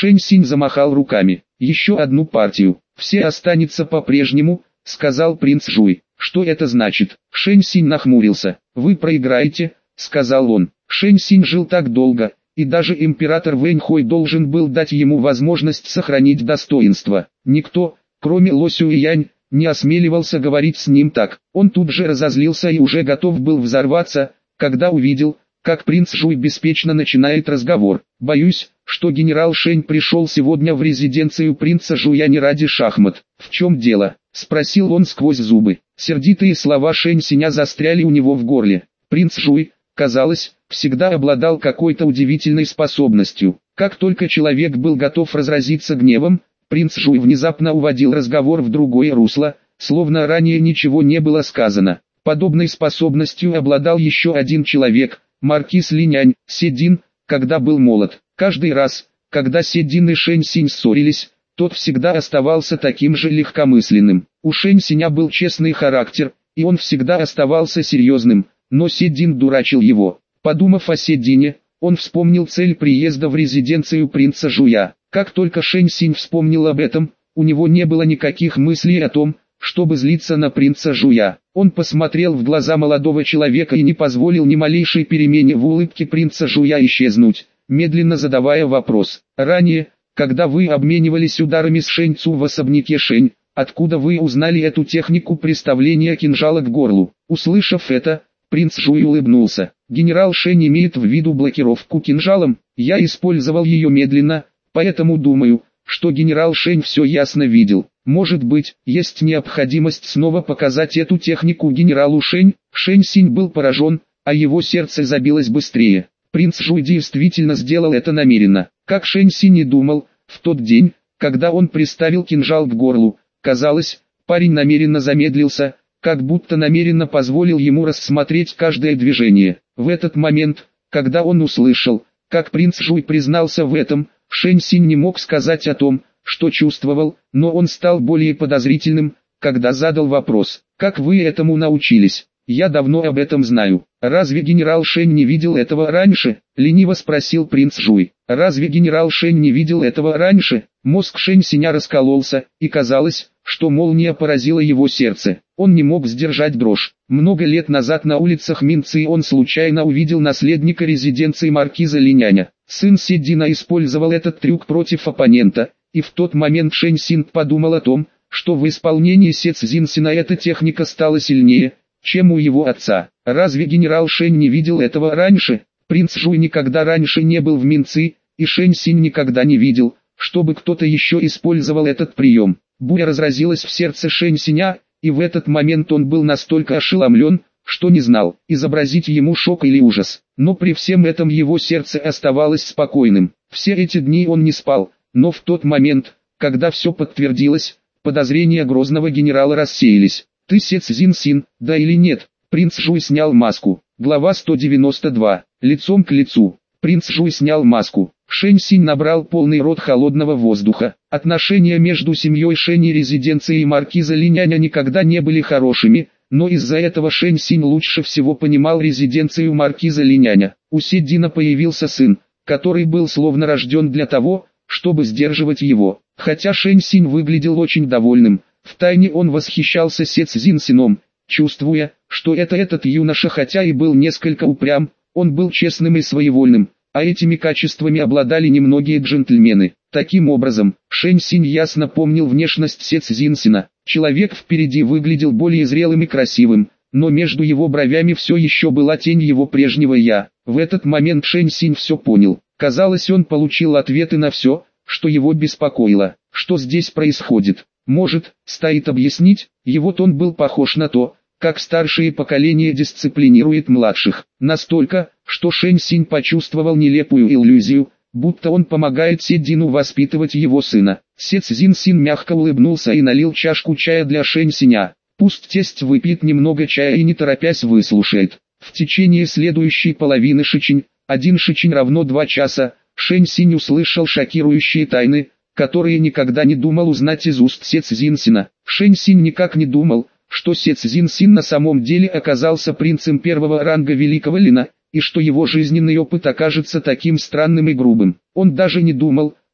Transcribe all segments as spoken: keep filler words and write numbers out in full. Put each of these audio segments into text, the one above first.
Шэнь Синь замахал руками. Еще одну партию. Все останется по-прежнему, сказал принц Жуй. Что это значит? Шэнь Синь нахмурился. Вы проиграете, сказал он. Шэнь Синь жил так долго, и даже император Вэнь Хой должен был дать ему возможность сохранить достоинство. Никто, кроме Ло Сюэянь, не осмеливался говорить с ним так. Он тут же разозлился и уже готов был взорваться, когда увидел, как принц Жуй беспечно начинает разговор. «Боюсь, что генерал Шэнь пришел сегодня в резиденцию принца Жуя не ради шахмат. В чем дело?» — спросил он сквозь зубы. Сердитые слова Шэнь Синя застряли у него в горле. Принц Жуй, казалось, всегда обладал какой-то удивительной способностью. Как только человек был готов разразиться гневом, принц Жуй внезапно уводил разговор в другое русло, словно ранее ничего не было сказано. Подобной способностью обладал еще один человек, маркиз Линянь, Седин, когда был молод. Каждый раз, когда Седин и Шэнь Синь ссорились, тот всегда оставался таким же легкомысленным. У Шэнь Синя был честный характер, и он всегда оставался серьезным, но Седин дурачил его. Подумав о Седине, он вспомнил цель приезда в резиденцию принца Жуя. Как только Шэнь Синь вспомнил об этом, у него не было никаких мыслей о том, чтобы злиться на принца Жуя. Он посмотрел в глаза молодого человека и не позволил ни малейшей перемене в улыбке принца Жуя исчезнуть, медленно задавая вопрос. «Ранее, когда вы обменивались ударами с Шэнь Цу в особняке Шэнь, откуда вы узнали эту технику приставления кинжала к горлу?» Услышав это, принц Жуй улыбнулся. «Генерал Шэнь имеет в виду блокировку кинжалом, я использовал ее медленно, поэтому думаю, что генерал Шэнь все ясно видел. Может быть, есть необходимость снова показать эту технику генералу Шэнь?» Шэнь Синь был поражен, а его сердце забилось быстрее. Принц Жуй действительно сделал это намеренно. Как Шэнь Синь и думал, в тот день, когда он приставил кинжал к горлу, казалось, парень намеренно замедлился, как будто намеренно позволил ему рассмотреть каждое движение. В этот момент, когда он услышал, как принц Жуй признался в этом, Шэнь Синь не мог сказать о том, что чувствовал, но он стал более подозрительным, когда задал вопрос: «Как вы этому научились?» «Я давно об этом знаю. Разве генерал Шэнь не видел этого раньше?» — лениво спросил принц Жуй. «Разве генерал Шэнь не видел этого раньше?» Мозг Шэнь Синя раскололся, и казалось, что молния поразила его сердце. Он не мог сдержать дрожь. Много лет назад на улицах Минцы он случайно увидел наследника резиденции маркиза Линяня. Сын Седина использовал этот трюк против оппонента, и в тот момент Шэнь Синь подумал о том, что в исполнении Се Цзиньсина эта техника стала сильнее, чем у его отца. Разве генерал Шэнь не видел этого раньше? Принц Жуй никогда раньше не был в Минцы, и Шэнь Синь никогда не видел, чтобы кто-то еще использовал этот прием. Буря разразилась в сердце Шэнь Синя, и в этот момент он был настолько ошеломлен, что не знал, изобразить ему шок или ужас. Но при всем этом его сердце оставалось спокойным. Все эти дни он не спал, но в тот момент, когда все подтвердилось, подозрения грозного генерала рассеялись. «Ты Се Цзиньсин, да или нет?» Принц Жуй снял маску. Глава сто девяносто два. Лицом к лицу. Принц Жуй снял маску. Шэнь Синь набрал полный рот холодного воздуха. Отношения между семьей Шэнь и резиденцией маркиза Линяня никогда не были хорошими, но из-за этого Шэнь Синь лучше всего понимал резиденцию маркиза Линяня. У Седина появился сын, который был словно рожден для того, чтобы сдерживать его. Хотя Шэнь Синь выглядел очень довольным, втайне он восхищался Се Цзиньсином, чувствуя, что это этот юноша хотя и был несколько упрям, он был честным и своевольным, а этими качествами обладали немногие джентльмены. Таким образом, Шэнь Синь ясно помнил внешность Се Цзиньсина. Человек впереди выглядел более зрелым и красивым, но между его бровями все еще была тень его прежнего «я». В этот момент Шэнь Синь все понял. Казалось, он получил ответы на все, что его беспокоило. Что здесь происходит? Может, стоит объяснить? Его тон был похож на то, как старшее поколение дисциплинирует младших. Настолько, что Шэнь Синь почувствовал нелепую иллюзию, будто он помогает Седину воспитывать его сына. Се Цзиньсин мягко улыбнулся и налил чашку чая для Шэнь Синя. Пусть тесть выпьет немного чая и не торопясь выслушает. В течение следующей половины шичень, один шичень равно два часа, Шэнь Синь услышал шокирующие тайны, которые никогда не думал узнать из уст Се Цзиньсина. Шэнь Синь никак не думал, что Се Цзиньсин на самом деле оказался принцем первого ранга Великого Лина, и что его жизненный опыт окажется таким странным и грубым. Он даже не думал,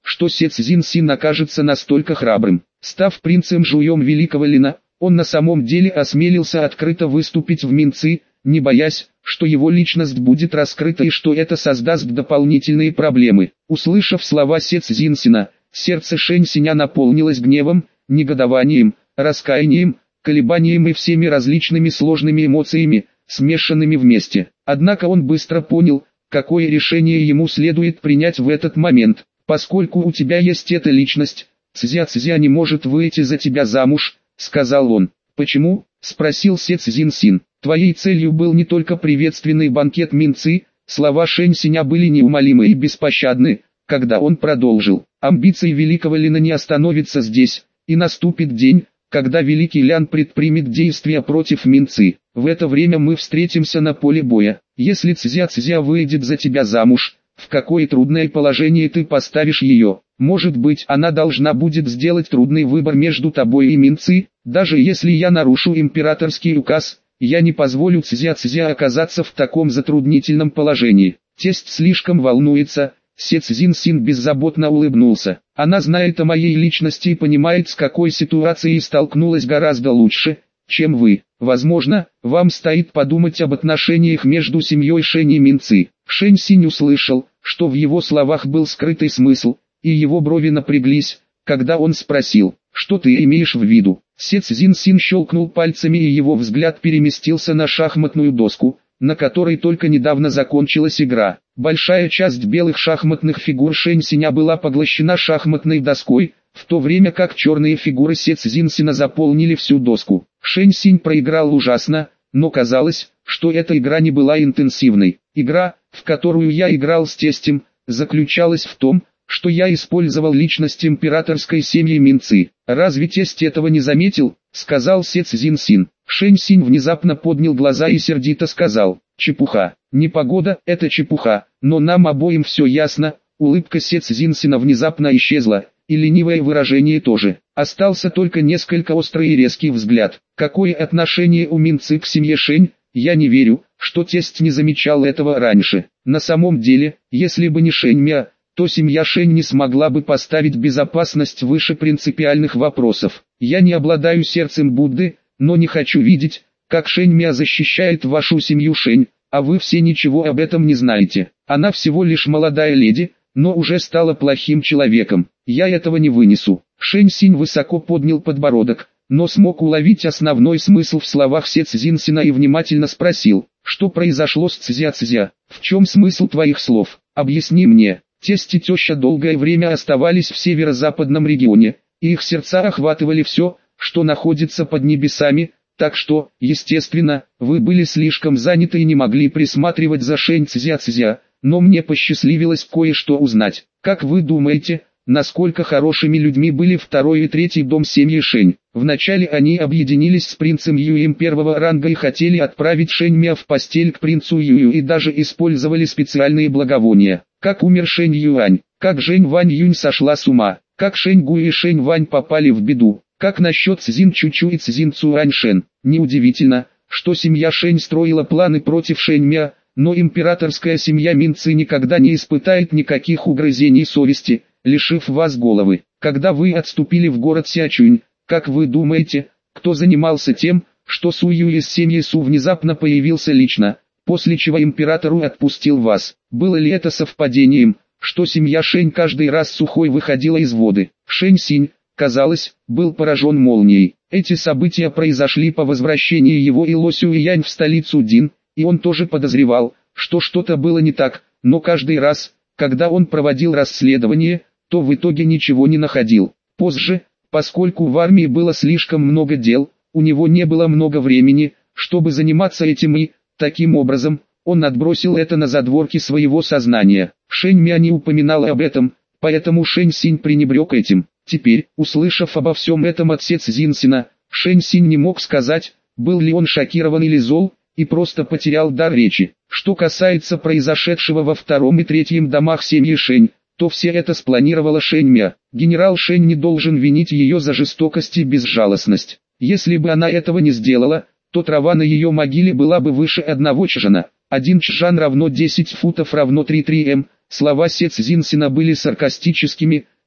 что Се Цзиньсин окажется настолько храбрым. Став принцем Жуем Великого Лина, он на самом деле осмелился открыто выступить в Минци, не боясь, что его личность будет раскрыта и что это создаст дополнительные проблемы. Услышав слова Се Цзиньсина, сердце Шэнь Синя наполнилось гневом, негодованием, раскаянием, колебанием и всеми различными сложными эмоциями, смешанными вместе. Однако он быстро понял, какое решение ему следует принять в этот момент. «Поскольку у тебя есть эта личность, Цзя-Цзя не может выйти за тебя замуж», — сказал он. «Почему?» — спросил Се Цзиньсин. «Твоей целью был не только приветственный банкет Минци», слова Шэнь Синя были неумолимы и беспощадны, когда он продолжил. «Амбиции великого Лина не остановятся здесь, и наступит день, когда великий Лян предпримет действия против Минци. В это время мы встретимся на поле боя. Если Цзя-Цзя выйдет за тебя замуж, в какое трудное положение ты поставишь ее? Может быть, она должна будет сделать трудный выбор между тобой и Минци? Даже если я нарушу императорский указ, я не позволю Цзя-Цзя оказаться в таком затруднительном положении». Тесть слишком волнуется. Се Цзиньсин беззаботно улыбнулся. «Она знает о моей личности и понимает, с какой ситуацией столкнулась гораздо лучше, чем вы. Возможно, вам стоит подумать об отношениях между семьей Шэнь и Минци». Шэнь Синь услышал, что в его словах был скрытый смысл, и его брови напряглись, когда он спросил: «Что ты имеешь в виду?» Се Цзиньсин щелкнул пальцами, и его взгляд переместился на шахматную доску, на которой только недавно закончилась игра. Большая часть белых шахматных фигур Шэнь Синя была поглощена шахматной доской, в то время как черные фигуры Се Цзиньсина заполнили всю доску. Шэнь Синь проиграл ужасно, но казалось, что эта игра не была интенсивной. Игра, в которую я играл с тестем, заключалась в том, что я использовал личность императорской семьи Минци. «Разве тесть этого не заметил?» — сказал Се Цзиньсин. Шэнь Синь внезапно поднял глаза и сердито сказал: «Чепуха. Непогода — это чепуха, но нам обоим все ясно». Улыбка Се Цзиньсина внезапно исчезла, и ленивое выражение тоже. Остался только несколько острый и резкий взгляд. «Какое отношение у Минци к семье Шэнь? Я не верю, что тесть не замечал этого раньше. На самом деле, если бы не Шэнь Мя, то семья Шэнь не смогла бы поставить безопасность выше принципиальных вопросов. Я не обладаю сердцем Будды, но не хочу видеть, как Шэнь Мя защищает вашу семью Шэнь, а вы все ничего об этом не знаете. Она всего лишь молодая леди, но уже стала плохим человеком. Я этого не вынесу». Шэнь Синь высоко поднял подбородок, но смог уловить основной смысл в словах Се Цзиньсина и внимательно спросил: «Что произошло с Цзя-Цзя? В чем смысл твоих слов? Объясни мне». Тесть и теща долгое время оставались в северо-западном регионе, и их сердца охватывали все, что находится под небесами, так что, естественно, вы были слишком заняты и не могли присматривать за Шэнь Цзя-Цзя, но мне посчастливилось кое-что узнать. Как вы думаете, насколько хорошими людьми были второй и третий дом семьи Шэнь? Вначале они объединились с принцем Юем первого ранга и хотели отправить Шэнь Мя в постель к принцу Юю и даже использовали специальные благовония. Как умер Шэнь Юань, как Жэнь Вань Юнь сошла с ума, как Шэнь Гу и Шэнь Вань попали в беду, как насчет Цзин Чучу и Цзин Цуань Шэн. Неудивительно, что семья Шэнь строила планы против Шэнь Мя, но императорская семья Минци никогда не испытает никаких угрызений совести, лишив вас головы. Когда вы отступили в город Сячунь, как вы думаете, кто занимался тем, что Су Ю из семьи Су внезапно появился лично, после чего императору отпустил вас? Было ли это совпадением, что семья Шэнь каждый раз сухой выходила из воды? Шэнь Синь, казалось, был поражен молнией. Эти события произошли по возвращении его и Ло Сюэянь в столицу Дин, и он тоже подозревал, что что-то было не так, но каждый раз, когда он проводил расследование, то в итоге ничего не находил. Позже, поскольку в армии было слишком много дел, у него не было много времени, чтобы заниматься этим, и, таким образом, он отбросил это на задворки своего сознания. Шэнь Мя не упоминала об этом, поэтому Шэнь Синь пренебрег этим. Теперь, услышав обо всем этом от Се Цзиньсина, Шэнь Синь не мог сказать, был ли он шокирован или зол, и просто потерял дар речи. Что касается произошедшего во втором и третьем домах семьи Шэнь, то все это спланировала Шэнь Мя. Генерал Шэнь не должен винить ее за жестокость и безжалостность. Если бы она этого не сделала, то трава на ее могиле была бы выше одного чжана. Один чжан равно десять футов равно три три м. Слова Се Цзиньсина были саркастическими,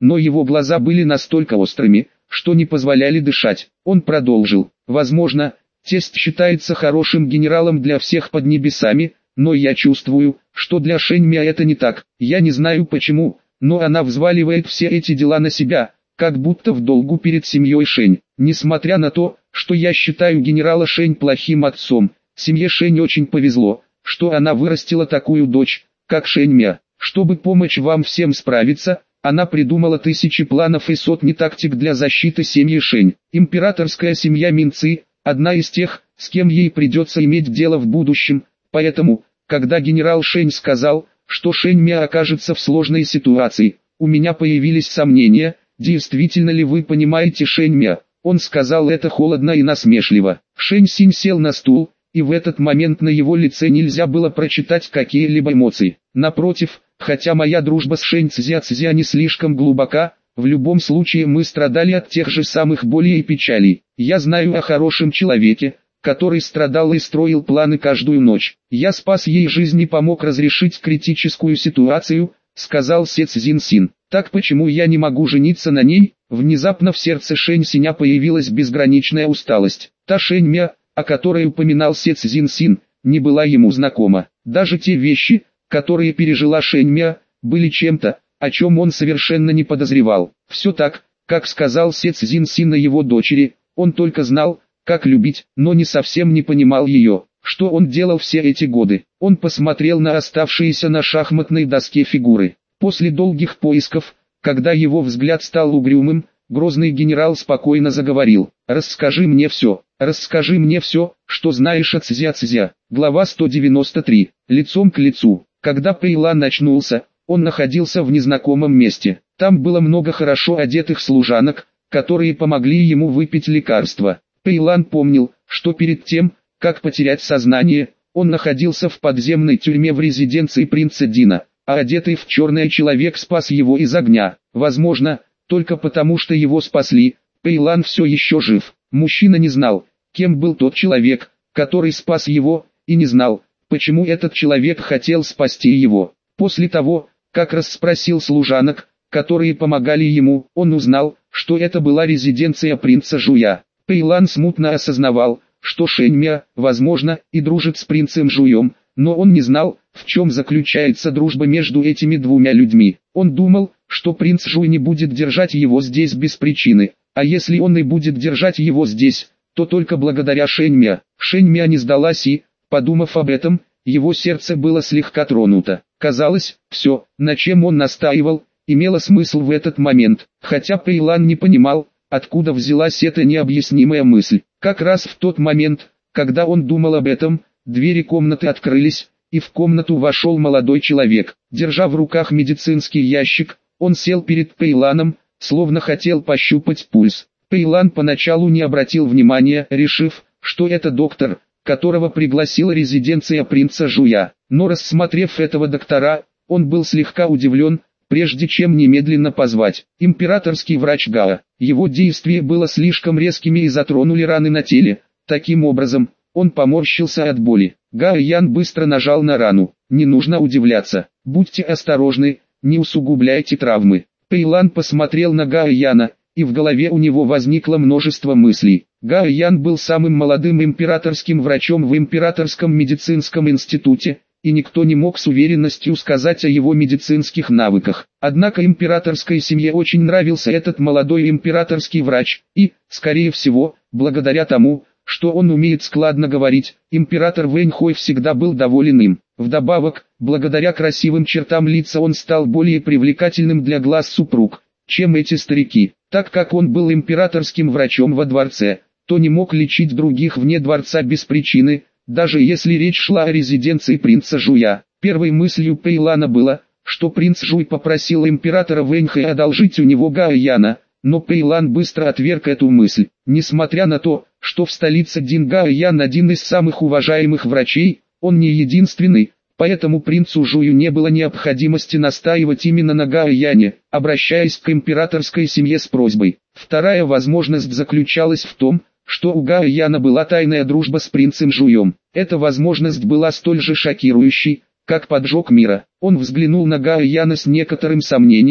но его глаза были настолько острыми, что не позволяли дышать. Он продолжил: «Возможно, тесть считается хорошим генералом для всех под небесами, но я чувствую, что для Шэньмя это не так. Я не знаю почему, но она взваливает все эти дела на себя, как будто в долгу перед семьей Шэнь. Несмотря на то, что я считаю генерала Шэнь плохим отцом, семье Шэнь очень повезло, что она вырастила такую дочь, как Шэньмя. Чтобы помочь вам всем справиться, она придумала тысячи планов и сотни тактик для защиты семьи Шэнь. Императорская семья Минцы – одна из тех, с кем ей придется иметь дело в будущем, поэтому, когда генерал Шэнь сказал, что Шэньмя окажется в сложной ситуации, у меня появились сомнения, действительно ли вы понимаете Шэньмя. Он сказал это холодно и насмешливо. Шэнь Синь сел на стул, и в этот момент на его лице нельзя было прочитать какие-либо эмоции. Напротив, хотя моя дружба с Шэнь Цзя Цзя не слишком глубока, в любом случае мы страдали от тех же самых болей и печалей. Я знаю о хорошем человеке, который страдал и строил планы каждую ночь. Я спас ей жизнь и помог разрешить критическую ситуацию, сказал Се Цзин Син. Так почему я не могу жениться на ней? Внезапно в сердце Шэнь Синя появилась безграничная усталость. Та Шэньмя, о которой упоминал Се Цзин Син, не была ему знакома. Даже те вещи, которые пережила Шэньмя, были чем-то, о чем он совершенно не подозревал. Все так, как сказал Се Цзин Син о его дочери, он только знал, как любить, но не совсем не понимал ее. Что он делал все эти годы? Он посмотрел на оставшиеся на шахматной доске фигуры. После долгих поисков, когда его взгляд стал угрюмым, грозный генерал спокойно заговорил: «Расскажи мне все, расскажи мне все, что знаешь о Цзя Цзя». Глава сто девяносто три. Лицом к лицу. Когда Пэйлан очнулся, он находился в незнакомом месте. Там было много хорошо одетых служанок, которые помогли ему выпить лекарство. Пэйлан помнил, что перед тем, как потерять сознание, он находился в подземной тюрьме в резиденции принца Дина, а одетый в черное человек спас его из огня. Возможно, только потому что его спасли, Пэйлан все еще жив. Мужчина не знал, кем был тот человек, который спас его, и не знал, почему этот человек хотел спасти его. После того, как расспросил служанок, которые помогали ему, он узнал, что это была резиденция принца Жуя. Пэйлан смутно осознавал, что Шэньмя, возможно, и дружит с принцем Жуем, но он не знал, в чем заключается дружба между этими двумя людьми. Он думал, что принц Жуй не будет держать его здесь без причины, а если он и будет держать его здесь, то только благодаря Шэньмя. Шэньмя не сдалась и, подумав об этом, его сердце было слегка тронуто. Казалось, все, на чем он настаивал, имело смысл в этот момент, хотя Пэйлан не понимал, откуда взялась эта необъяснимая мысль. Как раз в тот момент, когда он думал об этом, двери комнаты открылись, и в комнату вошел молодой человек. Держа в руках медицинский ящик, он сел перед Пэйланом, словно хотел пощупать пульс. Пэйлан поначалу не обратил внимания, решив, что это доктор, которого пригласила резиденция принца Жуя. Но рассмотрев этого доктора, он был слегка удивлен, прежде чем немедленно позвать. Императорский врач Гао. Его действие было слишком резкими и затронули раны на теле. Таким образом, он поморщился от боли. Гао Ян быстро нажал на рану. Не нужно удивляться. Будьте осторожны, не усугубляйте травмы. Пэйлан посмотрел на Гао Яна, и в голове у него возникло множество мыслей. Гао Ян был самым молодым императорским врачом в Императорском медицинском институте, и никто не мог с уверенностью сказать о его медицинских навыках. Однако императорской семье очень нравился этот молодой императорский врач, и, скорее всего, благодаря тому, что он умеет складно говорить, император Вэньхой всегда был доволен им. Вдобавок, благодаря красивым чертам лица он стал более привлекательным для глаз супруг, чем эти старики. Так как он был императорским врачом во дворце, то не мог лечить других вне дворца без причины, даже если речь шла о резиденции принца Жуя. Первой мыслью Пэйлана было, что принц Жуй попросил императора Вэньхэ одолжить у него Гао Яна, но Пэйлан быстро отверг эту мысль. Несмотря на то, что в столице Дин Гао Ян один из самых уважаемых врачей, он не единственный, поэтому принцу Жую не было необходимости настаивать именно на Гао Яне, обращаясь к императорской семье с просьбой. Вторая возможность заключалась в том, что у Гао Яна была тайная дружба с принцем Жуем. Эта возможность была столь же шокирующей, как поджог мира. Он взглянул на Гао Яна с некоторым сомнением,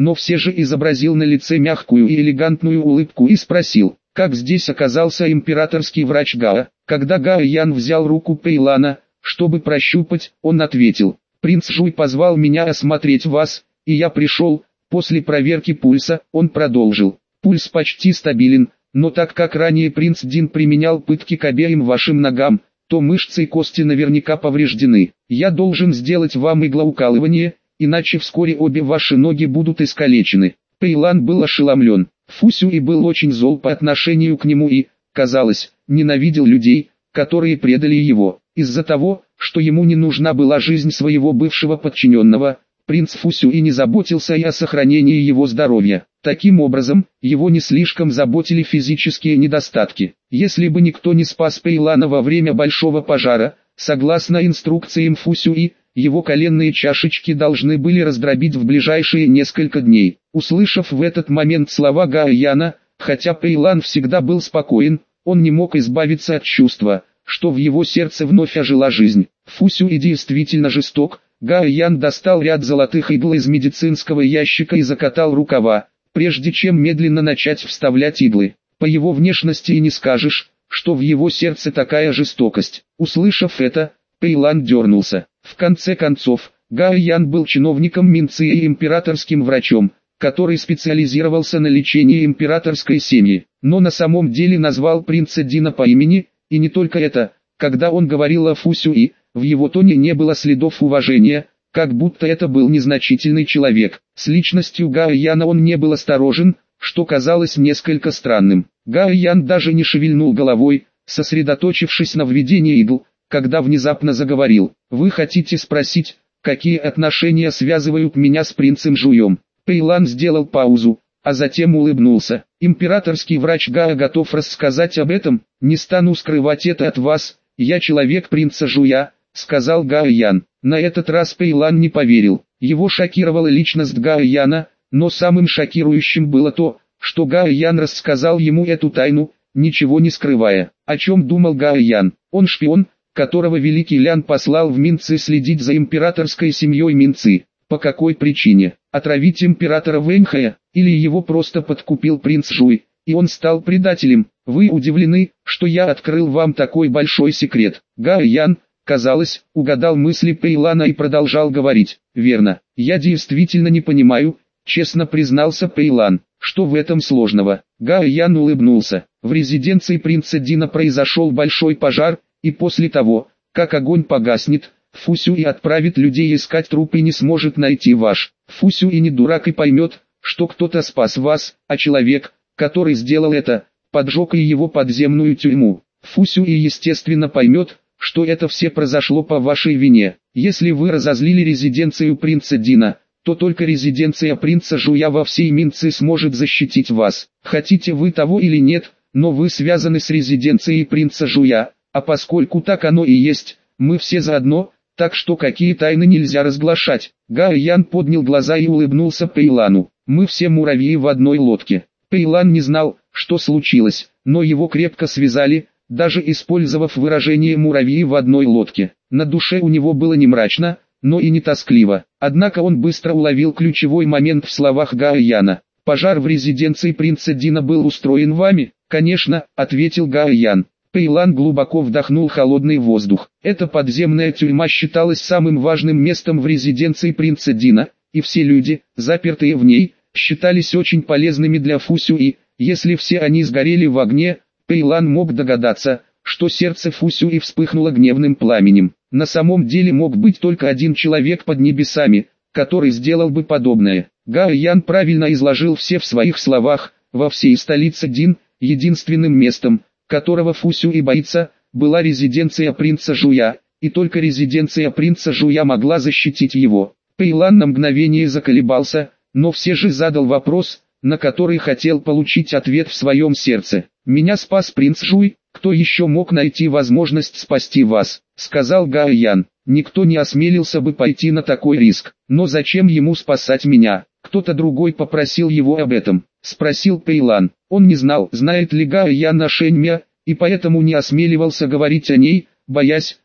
но все же изобразил на лице мягкую и элегантную улыбку и спросил, как здесь оказался императорский врач Гао. Когда Гао Ян взял руку Пэйлана, чтобы прощупать, он ответил, принц Жуй позвал меня осмотреть вас, и я пришел. После проверки пульса, он продолжил, пульс почти стабилен, но так как ранее принц Дин применял пытки к обеим вашим ногам, то мышцы и кости наверняка повреждены. Я должен сделать вам иглоукалывание, иначе вскоре обе ваши ноги будут искалечены. Пэйлан был ошеломлен. Фу Сюй был очень зол по отношению к нему и, казалось, ненавидел людей, которые предали его. Из-за того, что ему не нужна была жизнь своего бывшего подчиненного, принц Фу Сюй не заботился и о сохранении его здоровья. Таким образом, его не слишком заботили физические недостатки. Если бы никто не спас Пэйлана во время большого пожара, согласно инструкциям Фу Сюй, его коленные чашечки должны были раздробить в ближайшие несколько дней. Услышав в этот момент слова Гао Яна, хотя Пэйлан всегда был спокоен, он не мог избавиться от чувства, что в его сердце вновь ожила жизнь. Фу Сюй действительно жесток. Гао Ян достал ряд золотых игл из медицинского ящика и закатал рукава, прежде чем медленно начать вставлять иглы. По его внешности и не скажешь, что в его сердце такая жестокость. Услышав это, Пэйлан дернулся. В конце концов, Гао Ян был чиновником Минцы и императорским врачом, который специализировался на лечении императорской семьи, но на самом деле назвал принца Дина по имени, и не только это. Когда он говорил о Фу Сюй, в его тоне не было следов уважения, как будто это был незначительный человек. С личностью Гао Яна он не был осторожен, что казалось несколько странным. Гао Ян даже не шевельнул головой, сосредоточившись на введении игл, когда внезапно заговорил. «Вы хотите спросить, какие отношения связывают меня с принцем Жуем?» Пэйлан сделал паузу, а затем улыбнулся. «Императорский врач Гао готов рассказать об этом, не стану скрывать это от вас, я человек принца Жуя», — сказал Гао Ян. На этот раз Пэйлан не поверил. Его шокировала личность Гао Яна, но самым шокирующим было то, что Гао Ян рассказал ему эту тайну, ничего не скрывая. О чем думал Гао Ян? Он шпион, которого Великий Лян послал в Минцы следить за императорской семьей Минцы. По какой причине? Отравить императора Вэньхая, или его просто подкупил принц Жуй, и он стал предателем? Вы удивлены, что я открыл вам такой большой секрет? Гао Ян, казалось, угадал мысли Пэйлана и продолжал говорить. «Верно, я действительно не понимаю», — честно признался Пэйлан. «Что в этом сложного?» Гао Ян улыбнулся. В резиденции принца Дина произошел большой пожар, и после того, как огонь погаснет, Фу Сюй отправит людей искать трупы и не сможет найти ваш. Фу Сюй не дурак и поймет, что кто-то спас вас, а человек, который сделал это, поджег и его подземную тюрьму. Фу Сюй естественно поймет, что это все произошло по вашей вине. Если вы разозлили резиденцию принца Дина, то только резиденция принца Жуя во всей Минцы сможет защитить вас. Хотите вы того или нет, но вы связаны с резиденцией принца Жуя, а поскольку так оно и есть, мы все заодно, так что какие тайны нельзя разглашать. Гао Ян поднял глаза и улыбнулся Пэйлану. Мы все муравьи в одной лодке. Пэйлан не знал, что случилось, но его крепко связали, даже использовав выражение «муравьи в одной лодке». На душе у него было не мрачно, но и не тоскливо. Однако он быстро уловил ключевой момент в словах Гао Яна. «Пожар в резиденции принца Дина был устроен вами?» «Конечно», — ответил Гао Ян. Пэйлан глубоко вдохнул холодный воздух. Эта подземная тюрьма считалась самым важным местом в резиденции принца Дина, и все люди, запертые в ней, считались очень полезными для Фу Сюй. Если все они сгорели в огне, Пэйлан мог догадаться, что сердце Фу Сюй вспыхнуло гневным пламенем. На самом деле мог быть только один человек под небесами, который сделал бы подобное. Гао Ян правильно изложил все в своих словах. Во всей столице Дин, единственным местом, которого Фу Сюй боится, была резиденция принца Жуя, и только резиденция принца Жуя могла защитить его. Пэйлан на мгновение заколебался, но все же задал вопрос, на который хотел получить ответ в своем сердце. «Меня спас принц Жуй, кто еще мог найти возможность спасти вас?» — сказал Гао Ян. «Никто не осмелился бы пойти на такой риск. Но зачем ему спасать меня? Кто-то другой попросил его об этом», — спросил Пэйлан. Он не знал, знает ли Гао Ян о Шэньме, и поэтому не осмеливался говорить о ней, боясь,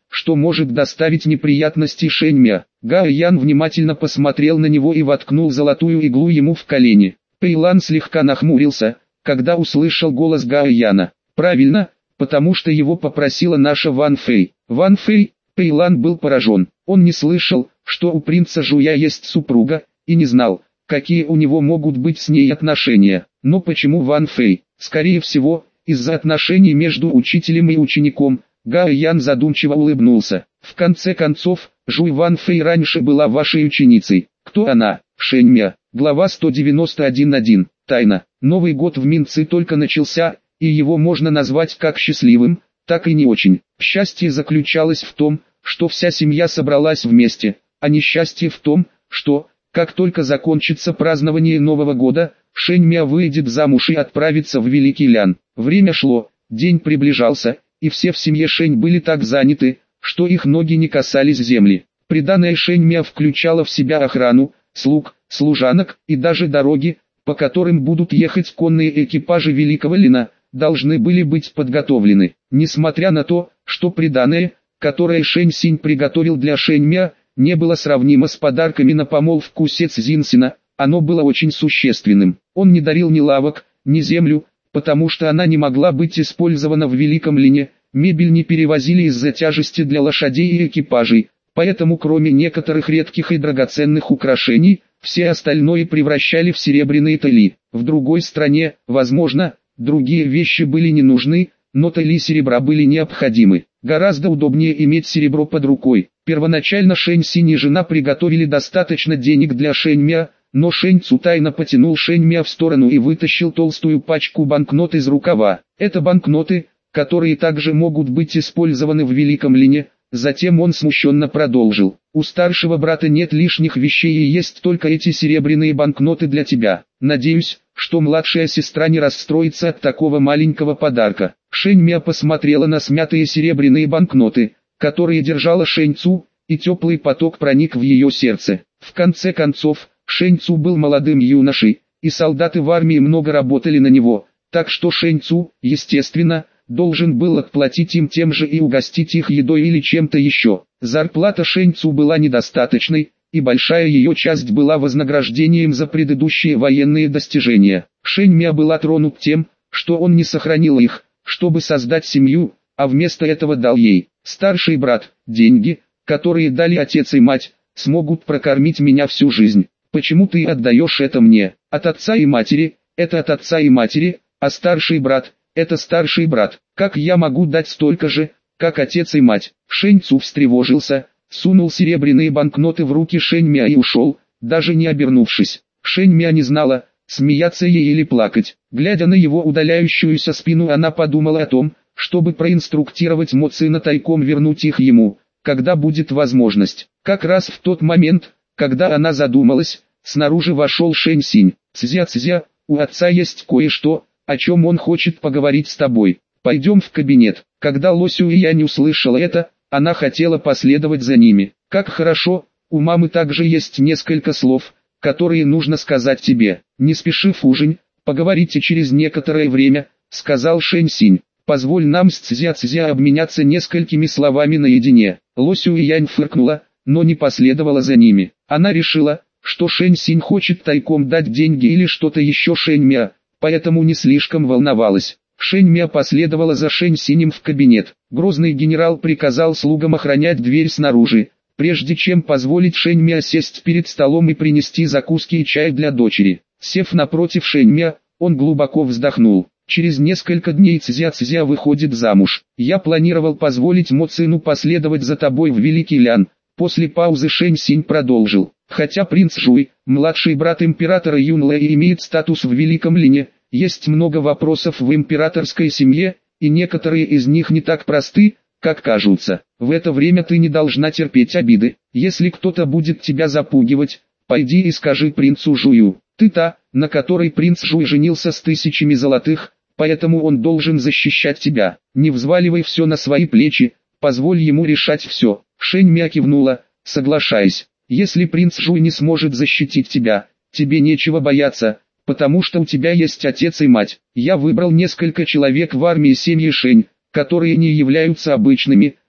что может доставить неприятности Шэньмя. Гао Ян внимательно посмотрел на него и воткнул золотую иглу ему в колени. Пэйлан слегка нахмурился, когда услышал голос Гао Яна. Правильно, потому что его попросила наша Ван Фэй. Ван Фэй? Пэйлан был поражен. Он не слышал, что у принца Жуя есть супруга, и не знал, какие у него могут быть с ней отношения. Но почему Ван Фэй? Скорее всего, из-за отношений между учителем и учеником. Гао Ян задумчиво улыбнулся. В конце концов, Жуй Ван Фэй раньше была вашей ученицей. Кто она? Шэньмя. Глава сто девяносто один точка один. Тайна. Новый год в Минцы только начался, и его можно назвать как счастливым, так и не очень. Счастье заключалось в том, что вся семья собралась вместе, а несчастье в том, что, как только закончится празднование Нового года, Шэньмя выйдет замуж и отправится в Великий Лян. Время шло, день приближался, и все в семье Шэнь были так заняты, что их ноги не касались земли. Приданое Шэньмя включало в себя охрану, слуг, служанок и даже дороги, по которым будут ехать конные экипажи Великого Лина, должны были быть подготовлены. Несмотря на то, что приданое, которое Шэнь Синь приготовил для Шэньмя, не было сравнимо с подарками на помолвку Се Цзинсина, оно было очень существенным. Он не дарил ни лавок, ни землю, потому что она не могла быть использована в Великом Лине, мебель не перевозили из-за тяжести для лошадей и экипажей, поэтому кроме некоторых редких и драгоценных украшений, все остальное превращали в серебряные тэли. В другой стране, возможно, другие вещи были не нужны, но тэли серебра были необходимы. Гораздо удобнее иметь серебро под рукой. Первоначально Шэнь Синь и жена приготовили достаточно денег для Шэньмя, но Шэнь Цу тайно потянул Шэньмя в сторону и вытащил толстую пачку банкнот из рукава. Это банкноты, которые также могут быть использованы в Великом Лине. Затем он смущенно продолжил. У старшего брата нет лишних вещей и есть только эти серебряные банкноты для тебя. Надеюсь, что младшая сестра не расстроится от такого маленького подарка. Шэньмя посмотрела на смятые серебряные банкноты, которые держала Шэнь Цу, и теплый поток проник в ее сердце. В конце концов, Шэнь Цу был молодым юношей, и солдаты в армии много работали на него, так что Шэнь Цу, естественно, должен был отплатить им тем же и угостить их едой или чем-то еще. Зарплата Шэнь Цу была недостаточной, и большая ее часть была вознаграждением за предыдущие военные достижения. Шэньмя была тронут тем, что он не сохранил их, чтобы создать семью, а вместо этого дал ей. Старший брат, деньги, которые дали отец и мать, смогут прокормить меня всю жизнь. Почему ты отдаешь это мне? От отца и матери, это от отца и матери, а старший брат, это старший брат. Как я могу дать столько же, как отец и мать? Шэнь Цу встревожился, сунул серебряные банкноты в руки Шэньмя и ушел, даже не обернувшись. Шэньмя не знала, смеяться ей или плакать. Глядя на его удаляющуюся спину, она подумала о том, чтобы проинструктировать Мо Цина тайком вернуть их ему, когда будет возможность. Как раз в тот момент, когда она задумалась, снаружи вошел Шэнь Синь. «Цзя-цзя, у отца есть кое-что, о чем он хочет поговорить с тобой. Пойдем в кабинет». Когда Ло Сюэянь услышала это, она хотела последовать за ними. «Как хорошо, у мамы также есть несколько слов, которые нужно сказать тебе. Не спеши в ужин, поговорите через некоторое время», — сказал Шэнь Синь. «Позволь нам с Цзя-цзя обменяться несколькими словами наедине». Ло Сюэянь фыркнула, но не последовала за ними. Она решила, что Шэнь Синь хочет тайком дать деньги или что-то еще Шэньмя, поэтому не слишком волновалась. Шэньмя последовала за Шэнь Синем в кабинет. Грозный генерал приказал слугам охранять дверь снаружи, прежде чем позволить Шэньмя сесть перед столом и принести закуски и чай для дочери. Сев напротив Шэньмя, он глубоко вздохнул. «Через несколько дней Цзя-цзя выходит замуж. Я планировал позволить Мо Цину последовать за тобой в Великий Лян». После паузы Шэнь Синь продолжил. «Хотя принц Жуй, младший брат императора Юнлэ, имеет статус в Великом Лине, есть много вопросов в императорской семье, и некоторые из них не так просты, как кажутся. В это время ты не должна терпеть обиды. Если кто-то будет тебя запугивать, пойди и скажи принцу Жую. Ты та, на которой принц Жуй женился с тысячами золотых, поэтому он должен защищать тебя. Не взваливай все на свои плечи, позволь ему решать все». Шэньмя кивнула, соглашаясь. «Если принц Жуй не сможет защитить тебя, тебе нечего бояться, потому что у тебя есть отец и мать. Я выбрал несколько человек в армии семьи Шэнь, которые не являются обычными,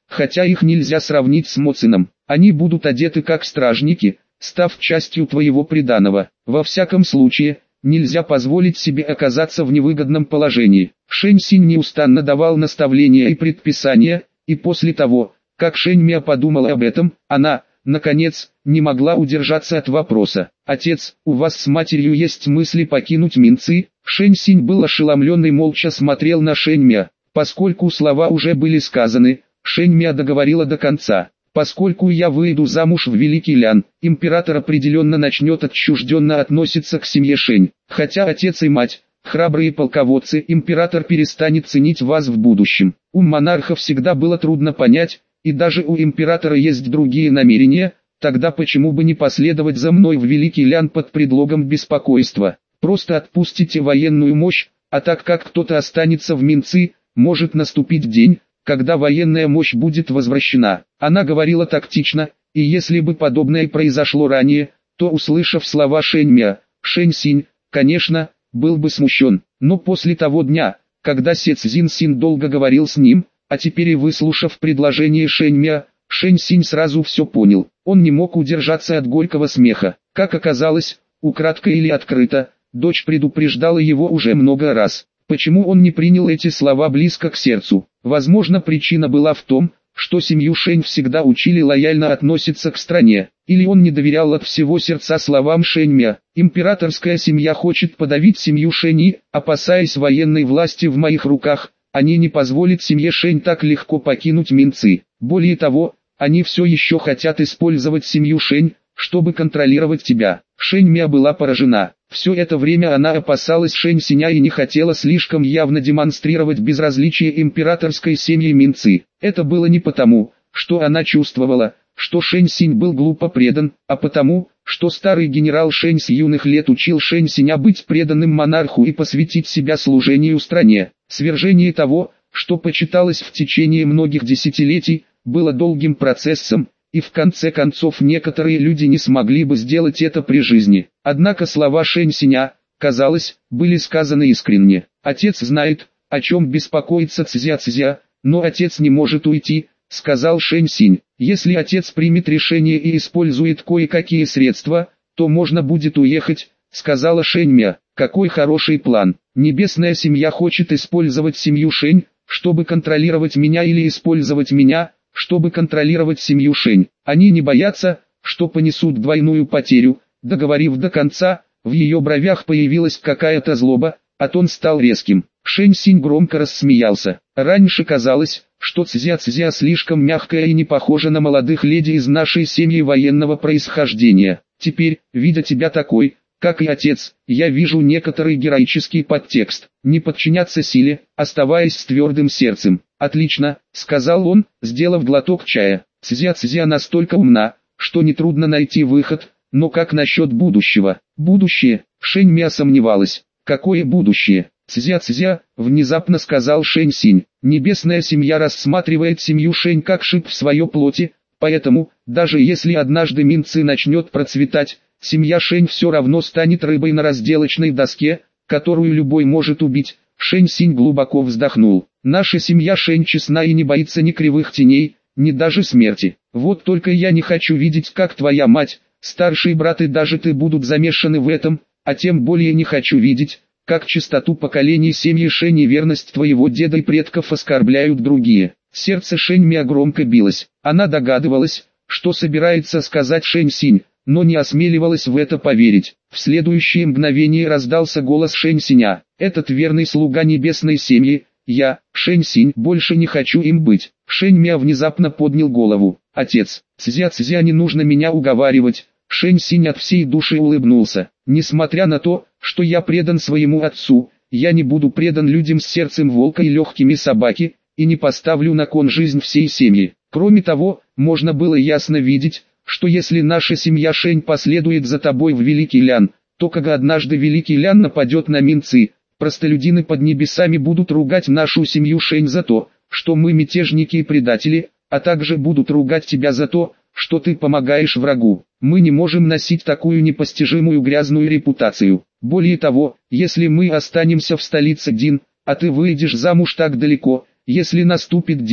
хотя их нельзя сравнить с Моцином. Они будут одеты как стражники, став частью твоего приданого. Во всяком случае, нельзя позволить себе оказаться в невыгодном положении. Шэнь Синь неустанно давал наставления и предписания, и после того, как Шэнь Мя подумала об этом, она, наконец, не могла удержаться от вопроса. «Отец, у вас с матерью есть мысли покинуть Минцы?» Шэнь Синь был ошеломлен и молча смотрел на Шэнь Мя. Поскольку слова уже были сказаны, Шэнь Мя договорила до конца. «Поскольку я выйду замуж в Великий Лян, император определенно начнет отчужденно относиться к семье Шэнь. Хотя отец и мать, храбрые полководцы, император перестанет ценить вас в будущем. Ум монарха всегда было трудно понять, и даже у императора есть другие намерения, тогда почему бы не последовать за мной в Великий Лян под предлогом беспокойства? Просто отпустите военную мощь, а так как кто-то останется в Минцы, может наступить день, когда военная мощь будет возвращена». Она говорила тактично, и если бы подобное произошло ранее, то, услышав слова Шэнь Мя, Шэнь Синь, конечно, был бы смущен. Но после того дня, когда Се Цзин Син долго говорил с ним, а теперь и выслушав предложение Шэнь Мя, Шэнь Синь сразу все понял. Он не мог удержаться от горького смеха. Как оказалось, украдко или открыто, дочь предупреждала его уже много раз. Почему он не принял эти слова близко к сердцу? Возможно, причина была в том, что семью Шэнь всегда учили лояльно относиться к стране, или он не доверял от всего сердца словам Шэнь Мя. Императорская семья хочет подавить семью Шэнь и, опасаясь военной власти в моих руках, они не позволят семье Шэнь так легко покинуть Минцы. Более того, они все еще хотят использовать семью Шэнь, чтобы контролировать тебя. Шэнь Мя была поражена. Все это время она опасалась Шэнь Синя и не хотела слишком явно демонстрировать безразличие императорской семьи Минцы. Это было не потому, что она чувствовала, что Шэнь Синь был глупо предан, а потому, что старый генерал Шэнь с юных лет учил Шэнь Синя быть преданным монарху и посвятить себя служению стране. Свержение того, что почиталось в течение многих десятилетий, было долгим процессом, и в конце концов некоторые люди не смогли бы сделать это при жизни. Однако слова Шэнь Синя, казалось, были сказаны искренне. «Отец знает, о чем беспокоится Цзя-Цзя, но отец не может уйти», — сказал Шэнь Синь. «Если отец примет решение и использует кое-какие средства, то можно будет уехать», — сказала Шэнь Мя. «Какой хороший план. Небесная семья хочет использовать семью Шэнь, чтобы контролировать меня, или использовать меня, чтобы контролировать семью Шэнь. Они не боятся, что понесут двойную потерю». Договорив до конца, в ее бровях появилась какая-то злоба, а тон стал резким. Шэнь Синь громко рассмеялся. Раньше казалось, что Цзя-Цзя слишком мягкая и не похожа на молодых леди из нашей семьи военного происхождения. Теперь, видя тебя такой, как и отец, я вижу некоторый героический подтекст. Не подчиняться силе, оставаясь с твердым сердцем. «Отлично», — сказал он, сделав глоток чая. «Цзя-Цзя настолько умна, что нетрудно найти выход, но как насчет будущего?» «Будущее?» — Шэнь Мя сомневалась. «Какое будущее?» «Цзя-Цзя», — внезапно сказал Шэнь Синь. «Небесная семья рассматривает семью Шэнь как шип в своей плоти, поэтому, даже если однажды Минцы начнет процветать, семья Шэнь все равно станет рыбой на разделочной доске, которую любой может убить». Шэнь Синь глубоко вздохнул. «Наша семья Шэнь честна и не боится ни кривых теней, ни даже смерти. Вот только я не хочу видеть, как твоя мать, старший брат и даже ты будут замешаны в этом, а тем более не хочу видеть, как чистоту поколений семьи Шэнь и верность твоего деда и предков оскорбляют другие». Сердце Шэнь Мя громко билось. Она догадывалась, что собирается сказать Шэнь Синь, но не осмеливалась в это поверить. В следующее мгновение раздался голос Шэнь Синя. «Этот верный слуга небесной семьи, я, Шэнь Синь, больше не хочу им быть». Шэнь Мя внезапно поднял голову. «Отец, Цзя-Цзя, не нужно меня уговаривать». Шэнь Синь от всей души улыбнулся. «Несмотря на то, что я предан своему отцу, я не буду предан людям с сердцем волка и легкими собаки, и не поставлю на кон жизнь всей семьи. Кроме того, можно было ясно видеть, что если наша семья Шэнь последует за тобой в Великий Лян, то когда однажды Великий Лян нападет на Минцы, простолюдины под небесами будут ругать нашу семью Шэнь за то, что мы мятежники и предатели, а также будут ругать тебя за то, что ты помогаешь врагу. Мы не можем носить такую непостижимую грязную репутацию. Более того, если мы останемся в столице Дин, а ты выйдешь замуж так далеко, если наступит день,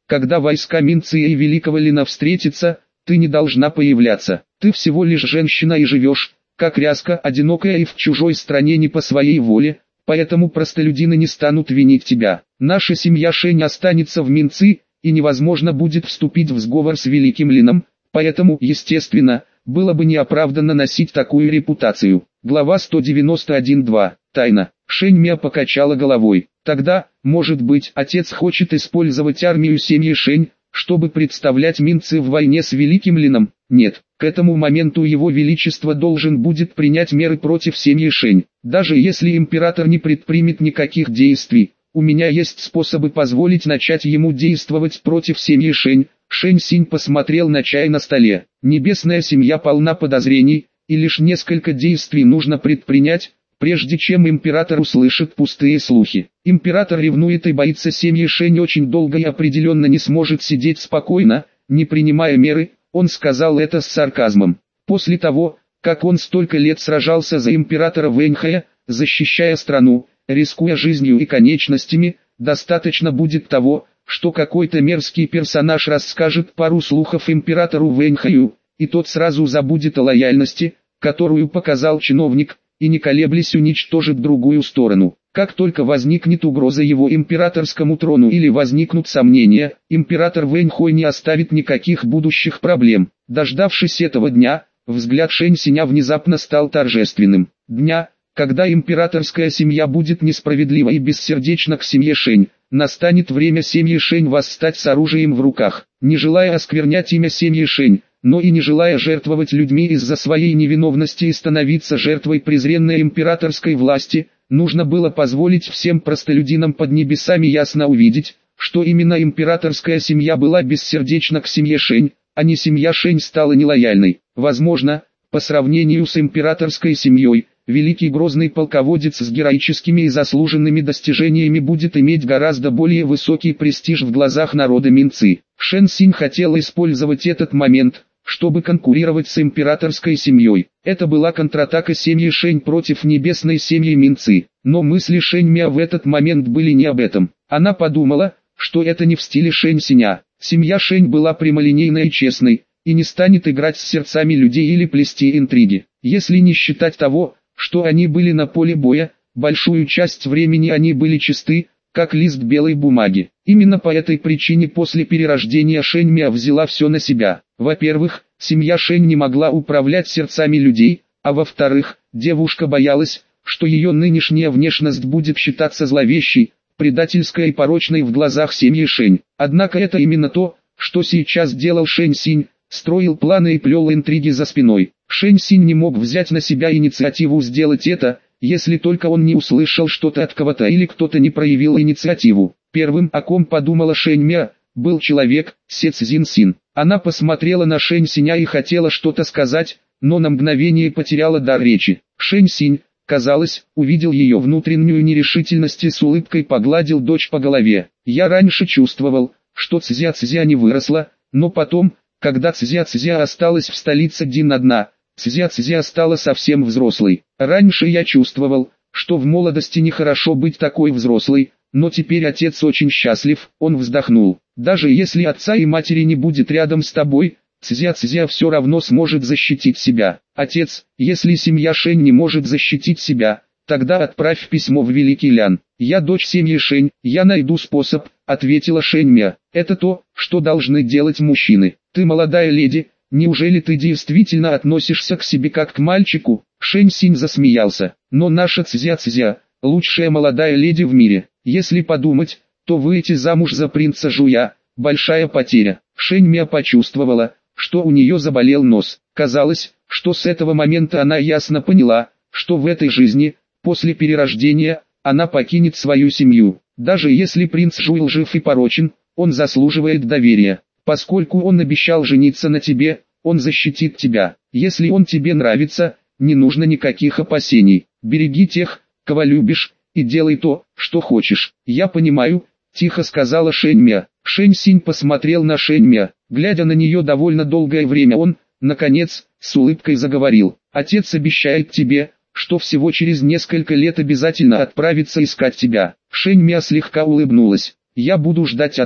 когда войска Минция и Великого Лина встретятся, ты не должна появляться. Ты всего лишь женщина и живешь, как ряска, одинокая и в чужой стране не по своей воле, поэтому простолюдины не станут винить тебя. Наша семья Шень останется в Минци, и невозможно будет вступить в сговор с Великим Лином, поэтому, естественно, было бы неоправданно носить такую репутацию. Глава сто девяносто один два. Тайна. Шень Мя покачала головой. Тогда, может быть, отец хочет использовать армию семьи Шень, чтобы представлять Минцы в войне с Великим Лином? Нет, к этому моменту его величество должен будет принять меры против семьи Шень. Даже если император не предпримет никаких действий, у меня есть способы позволить начать ему действовать против семьи Шень. Шень Синь посмотрел на чай на столе. Небесная семья полна подозрений, и лишь несколько действий нужно предпринять, прежде чем император услышит пустые слухи. Император ревнует и боится семьи Шень очень долго и определенно не сможет сидеть спокойно, не принимая меры. Он сказал это с сарказмом. После того, как он столько лет сражался за императора Вэньхая, защищая страну, рискуя жизнью и конечностями, достаточно будет того, что какой-то мерзкий персонаж расскажет пару слухов императору Вэньхаю, и тот сразу забудет о лояльности, которую показал чиновник, и не колеблясь уничтожит другую сторону. Как только возникнет угроза его императорскому трону или возникнут сомнения, император Вэньхой не оставит никаких будущих проблем. Дождавшись этого дня, взгляд Шень Синя внезапно стал торжественным. Дня, когда императорская семья будет несправедлива и бессердечна к семье Шень, настанет время семьи Шень восстать с оружием в руках. Не желая осквернять имя семьи Шень, но и не желая жертвовать людьми из-за своей невиновности и становиться жертвой презренной императорской власти, нужно было позволить всем простолюдинам под небесами ясно увидеть, что именно императорская семья была бессердечна к семье Шень, а не семья Шень стала нелояльной. Возможно, по сравнению с императорской семьей, великий грозный полководец с героическими и заслуженными достижениями будет иметь гораздо более высокий престиж в глазах народа Минцы. Шэн Синь хотел использовать этот момент, чтобы конкурировать с императорской семьей. Это была контратака семьи Шень против небесной семьи Минцы. Но мысли Шэнь Мя в этот момент были не об этом. Она подумала, что это не в стиле Шэнь Синя. Семья Шень была прямолинейной и честной, и не станет играть с сердцами людей или плести интриги. Если не считать того, что они были на поле боя, большую часть времени они были чисты, как лист белой бумаги. Именно по этой причине после перерождения Шэнь Мя взяла все на себя. Во-первых, семья Шэнь не могла управлять сердцами людей, а во-вторых, девушка боялась, что ее нынешняя внешность будет считаться зловещей, предательской и порочной в глазах семьи Шэнь. Однако это именно то, что сейчас делал Шэнь Синь, строил планы и плел интриги за спиной. Шэнь Синь не мог взять на себя инициативу сделать это, если только он не услышал что-то от кого-то или кто-то не проявил инициативу. Первым, о ком подумала Шэнь Мя, был человек, Се Цзин Син. Она посмотрела на Шэнь Синя и хотела что-то сказать, но на мгновение потеряла дар речи. Шэнь Синь, казалось, увидел ее внутреннюю нерешительность и с улыбкой погладил дочь по голове. Я раньше чувствовал, что Цзя Цзя не выросла, но потом, когда Цзя Цзя осталась в столице Дин одна, Цзя Цзя стала совсем взрослой. Раньше я чувствовал, что в молодости нехорошо быть такой взрослой, но теперь отец очень счастлив. Он вздохнул. Даже если отца и матери не будет рядом с тобой, Цзя Цзя все равно сможет защитить себя. Отец, если семья Шэнь не может защитить себя, тогда отправь письмо в Великий Лян. Я дочь семьи Шэнь, я найду способ, ответила Шэнь Мя. Это то, что должны делать мужчины. Ты молодая леди, неужели ты действительно относишься к себе как к мальчику? Шэнь Синь засмеялся. Но наша Цзя Цзя, лучшая молодая леди в мире. Если подумать, то выйти замуж за принца Жуя – большая потеря. Шэнь Мя почувствовала, что у нее заболел нос. Казалось, что с этого момента она ясно поняла, что в этой жизни, после перерождения, она покинет свою семью. Даже если принц Жуй лжив и порочен, он заслуживает доверия. Поскольку он обещал жениться на тебе, он защитит тебя. Если он тебе нравится, не нужно никаких опасений. Береги тех, кого любишь, и делай то, что хочешь. Я понимаю, тихо сказала Шэнь Мя. Шэнь Синь посмотрел на Шэнь Мя. Глядя на нее довольно долгое время, он, наконец, с улыбкой заговорил. Отец обещает тебе, что всего через несколько лет обязательно отправится искать тебя. Шэнь Мя слегка улыбнулась. Я буду ждать отца.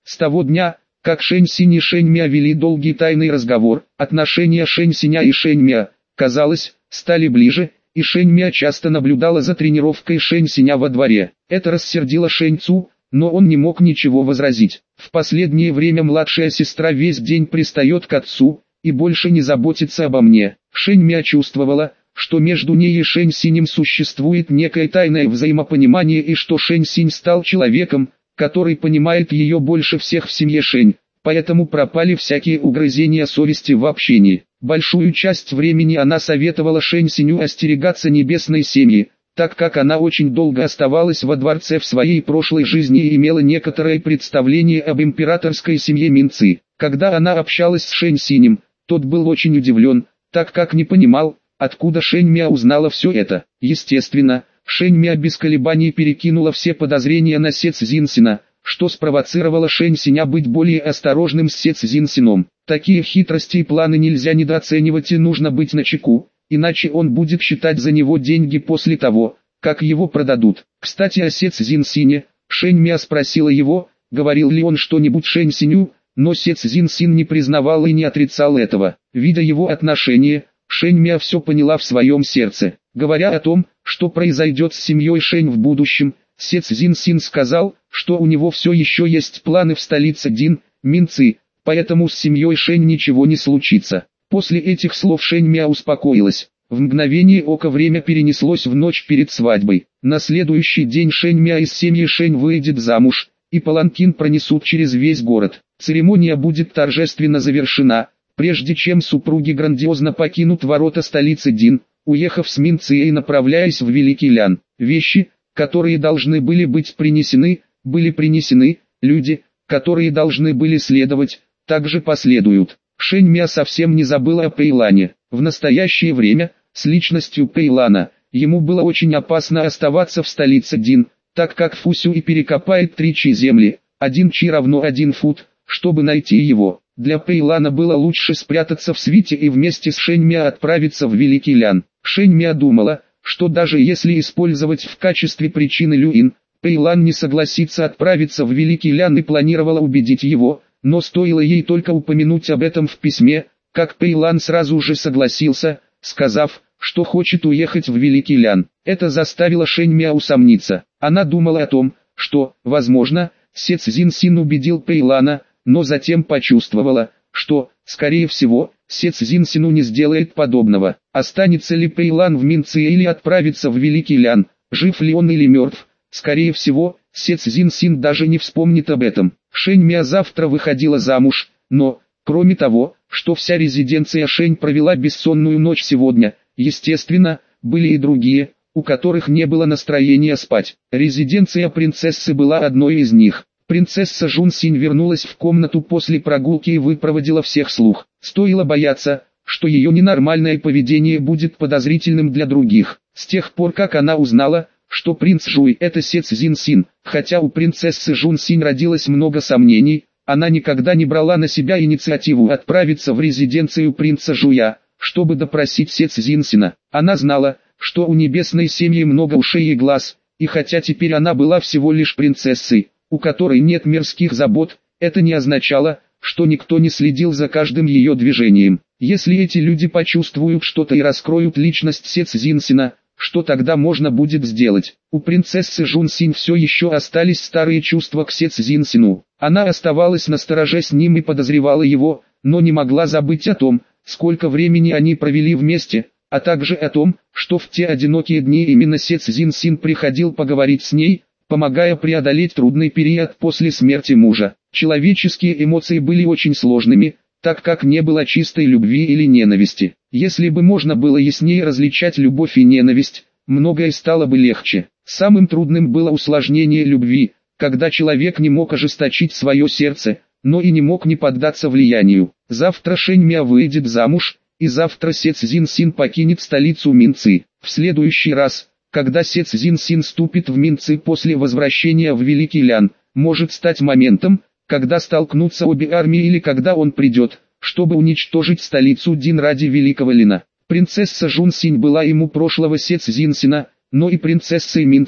С того дня, как Шэнь Синь и Шэнь Мя вели долгий тайный разговор, отношения Шэнь Синя и Шэнь Мя, казалось, стали ближе, и Шэнь Мя часто наблюдала за тренировкой Шэнь Синя во дворе. Это рассердило Шэнь Цу, но он не мог ничего возразить. В последнее время младшая сестра весь день пристает к отцу, и больше не заботится обо мне. Шэнь Мя чувствовала, что между ней и Шэнь Синем существует некое тайное взаимопонимание и что Шэнь Синь стал человеком, который понимает ее больше всех в семье Шэнь, поэтому пропали всякие угрызения совести в общении. Большую часть времени она советовала Шэнь Синю остерегаться небесной семьи, так как она очень долго оставалась во дворце в своей прошлой жизни и имела некоторое представление об императорской семье Минцы. Когда она общалась с Шэнь Синем, тот был очень удивлен, так как не понимал, откуда Шэнь Мя узнала все это. Естественно, Шэнь Мя без колебаний перекинула все подозрения на Се Цзиньсина, что спровоцировало Шэнь Синя быть более осторожным с Се Цзиньсином. Такие хитрости и планы нельзя недооценивать и нужно быть начеку, иначе он будет считать за него деньги после того, как его продадут. Кстати, о Се Цзиньсине, Шэнь Мя спросила его, говорил ли он что-нибудь Шэнь Синю, но Се Цзиньсин не признавал и не отрицал этого. Видя его отношение, Шэнь Мя все поняла в своем сердце. Говоря о том, что произойдет с семьей Шэнь в будущем, Се Цзиньсин сказал, что у него все еще есть планы в столице Дин, Минцы, поэтому с семьей Шэнь ничего не случится. После этих слов Шэнь Мя успокоилась. В мгновение ока время перенеслось в ночь перед свадьбой. На следующий день Шэнь Мя из семьи Шэнь выйдет замуж, и паланкин пронесут через весь город. Церемония будет торжественно завершена, прежде чем супруги грандиозно покинут ворота столицы Дин, уехав с Минцы и направляясь в Великий Лян. Вещи, которые должны были быть принесены, были принесены, люди, которые должны были следовать, также последуют. Шэнь Мя совсем не забыла о Пэйлане. В настоящее время, с личностью Пэйлана, ему было очень опасно оставаться в столице Дин, так как Фусюй перекопает три чи земли, один чи равно один фут, чтобы найти его. Для Пэйлана было лучше спрятаться в свите и вместе с Шэнь Мя отправиться в Великий Лян. Шэнь Мя думала, что даже если использовать в качестве причины Люин, Пэйлан не согласится отправиться в Великий Лян и планировала убедить его, но стоило ей только упомянуть об этом в письме, как Пэйлан сразу же согласился, сказав, что хочет уехать в Великий Лян. Это заставило Шэнь Мя усомниться. Она думала о том, что, возможно, Се Цзиньсин убедил Пэйлана, но затем почувствовала, что, скорее всего, Се Цзиньсину не сделает подобного. Останется ли Пэйлан в Минце или отправится в Великий Лян, жив ли он или мертв, скорее всего, Се Цзиньсин даже не вспомнит об этом. Шэнь Мя завтра выходила замуж, но, кроме того, что вся резиденция Шэнь провела бессонную ночь сегодня, естественно, были и другие, у которых не было настроения спать. Резиденция принцессы была одной из них. Принцесса Жун Синь вернулась в комнату после прогулки и выпроводила всех слуг. Стоило бояться, что ее ненормальное поведение будет подозрительным для других. С тех пор, как она узнала, что принц Жуй – это Се Цзиньсин, хотя у принцессы Жун Синь родилось много сомнений, она никогда не брала на себя инициативу отправиться в резиденцию принца Жуя, чтобы допросить Се Цзиньсина. Она знала, что у небесной семьи много ушей и глаз, и хотя теперь она была всего лишь принцессой, у которой нет мирских забот, это не означало, что никто не следил за каждым ее движением. Если эти люди почувствуют что-то и раскроют личность Се Цзиньсина, что тогда можно будет сделать? У принцессы Жун Синь все еще остались старые чувства к Се Цзиньсину. Она оставалась настороже с ним и подозревала его, но не могла забыть о том, сколько времени они провели вместе, а также о том, что в те одинокие дни именно Се Цзиньсин приходил поговорить с ней, помогая преодолеть трудный период после смерти мужа. Человеческие эмоции были очень сложными, так как не было чистой любви или ненависти. Если бы можно было яснее различать любовь и ненависть, многое стало бы легче. Самым трудным было усложнение любви, когда человек не мог ожесточить свое сердце, но и не мог не поддаться влиянию. Завтра Шэнь Мя выйдет замуж, и завтра Се Цзиньсин покинет столицу Минцы. В следующий раз, когда Се Цзиньсин ступит в Минцы после возвращения в Великий Лян, может стать моментом, когда столкнутся обе армии или когда он придет, чтобы уничтожить столицу Дин ради Великого Ляна. Принцесса Жун Синь была ему прошлого Се Цзиньсина, но и принцессой Минцы.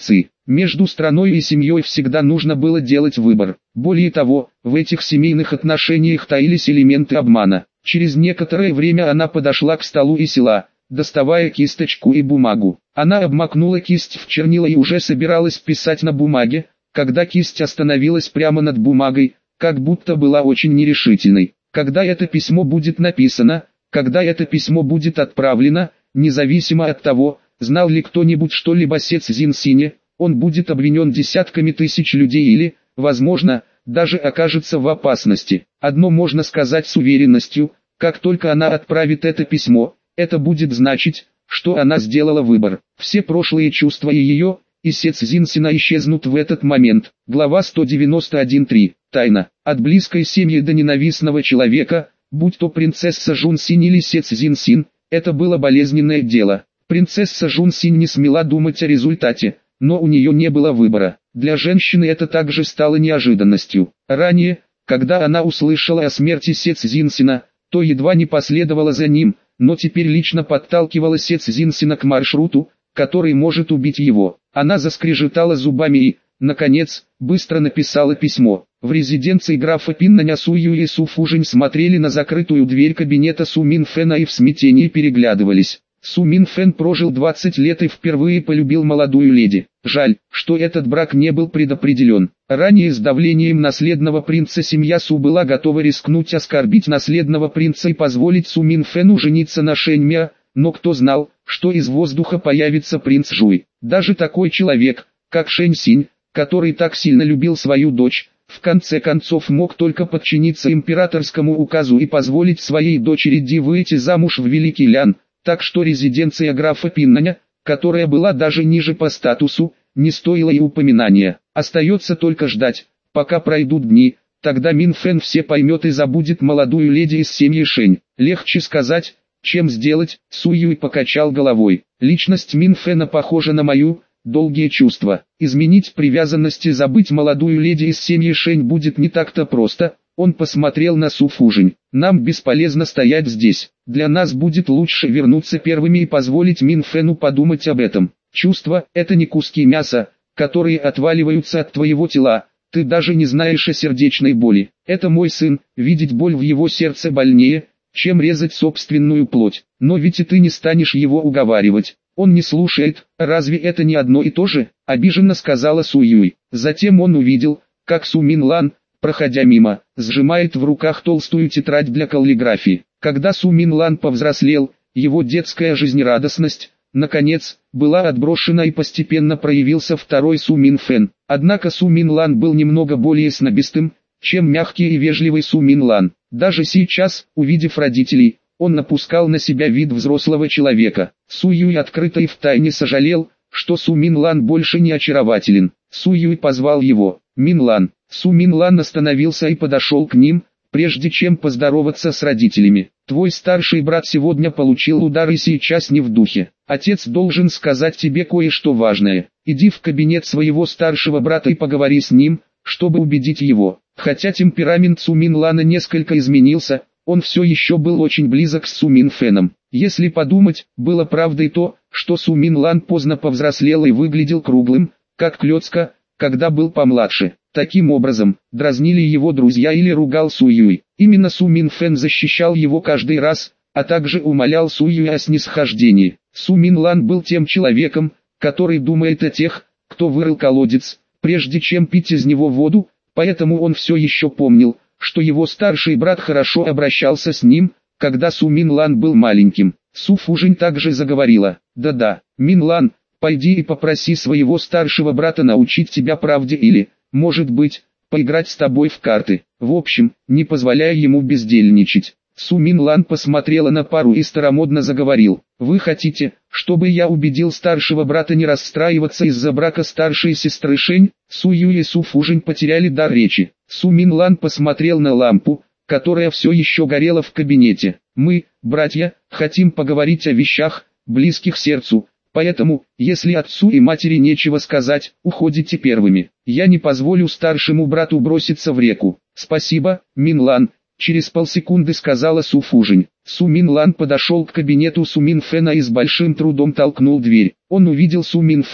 Между страной и семьей всегда нужно было делать выбор. Более того, в этих семейных отношениях таились элементы обмана. Через некоторое время она подошла к столу и села, доставая кисточку и бумагу. Она обмакнула кисть в чернила и уже собиралась писать на бумаге, когда кисть остановилась прямо над бумагой, как будто была очень нерешительной. Когда это письмо будет написано, когда это письмо будет отправлено, независимо от того, знал ли кто-нибудь что-либо о Сец Зинсине, он будет обвинен десятками тысяч людей или, возможно, даже окажется в опасности. Одно можно сказать с уверенностью: как только она отправит это письмо, это будет значить, что она сделала выбор. Все прошлые чувства и ее, и Сец Зинсина исчезнут в этот момент. Глава сто девяносто один точка три. Тайна. От близкой семьи до ненавистного человека, будь то принцесса Жунсинь или Сец Зинсин, это было болезненное дело. Принцесса Жунсинь не смела думать о результате, но у нее не было выбора. Для женщины это также стало неожиданностью. Ранее, когда она услышала о смерти Сец Зинсина, то едва не последовала за ним, но теперь лично подталкивала Сец Зинсина к маршруту, который может убить его. Она заскрежетала зубами и, наконец, быстро написала письмо. В резиденции графа Пиннаня Сую и Су Фужень смотрели на закрытую дверь кабинета Су Минфена и в смятении переглядывались. Су Минфен прожил двадцать лет и впервые полюбил молодую леди. Жаль, что этот брак не был предопределен. Ранее с давлением наследного принца семья Су была готова рискнуть оскорбить наследного принца и позволить Су Минфену жениться на Шэньмя, но кто знал, что из воздуха появится принц Жуй. Даже такой человек, как Шэнь Синь, который так сильно любил свою дочь, в конце концов мог только подчиниться императорскому указу и позволить своей дочери Ди выйти замуж в Великий Лян, так что резиденция графа Пиннаня, которая была даже ниже по статусу, не стоила и упоминания. Остается только ждать, пока пройдут дни, тогда Минфен все поймет и забудет молодую леди из семьи Шэнь. Легче сказать, чем сделать. Су Юй покачал головой. Личность Минфена похожа на мою, долгие чувства. Изменить привязанность и забыть молодую леди из семьи Шэнь будет не так-то просто. Он посмотрел на Су Фужень. Нам бесполезно стоять здесь. Для нас будет лучше вернуться первыми и позволить Минфену подумать об этом. Чувства – это не куски мяса, которые отваливаются от твоего тела. Ты даже не знаешь о сердечной боли. Это мой сын, видеть боль в его сердце больнее, чем резать собственную плоть. Но ведь и ты не станешь его уговаривать. Он не слушает, разве это не одно и то же? Обиженно сказала Су Юй. Затем он увидел, как Су Минлан, проходя мимо, сжимает в руках толстую тетрадь для каллиграфии. Когда Су Минлан повзрослел, его детская жизнерадостность, наконец, была отброшена и постепенно проявился второй Су Минфен. Однако Су Минлан был немного более снобистым, чем мягкий и вежливый Су Минлан. Даже сейчас, увидев родителей, он напускал на себя вид взрослого человека. Су Юй открыто и втайне сожалел, что Су Минлан больше не очарователен. Су Юй позвал его. Минлан. Су Минлан остановился и подошел к ним, прежде чем поздороваться с родителями. Твой старший брат сегодня получил удар и сейчас не в духе. Отец должен сказать тебе кое-что важное. Иди в кабинет своего старшего брата и поговори с ним, чтобы убедить его. Хотя темперамент Су Минлана несколько изменился, он все еще был очень близок с Су Минфеном. Если подумать, было правдой то, что Су Минлан поздно повзрослел и выглядел круглым, как клёцка, когда был помладше. Таким образом, дразнили его друзья или ругал Су Юй. Именно Су Минфен защищал его каждый раз, а также умолял Су Юй о снисхождении. Су Минлан был тем человеком, который думает о тех, кто вырыл колодец, прежде чем пить из него воду, поэтому он все еще помнил, что его старший брат хорошо обращался с ним, когда Су Минлан был маленьким. Су Фужень также заговорила. «Да-да, Минлан, пойди и попроси своего старшего брата научить тебя правде или, может быть, поиграть с тобой в карты. В общем, не позволяя ему бездельничать». Су Минлан посмотрела на пару и старомодно заговорил. «Вы хотите, чтобы я убедил старшего брата не расстраиваться из-за брака старшей сестры Шэнь?» Су Юй и Су Фужень потеряли дар речи. Су Минлан посмотрел на лампу, которая все еще горела в кабинете. «Мы, братья, хотим поговорить о вещах, близких сердцу, поэтому, если отцу и матери нечего сказать, уходите первыми. Я не позволю старшему брату броситься в реку». «Спасибо, Минлан», через полсекунды сказала Су Фужень. Су Минлан подошел к кабинету Су Минфена и с большим трудом толкнул дверь. Он увидел Су Минфена,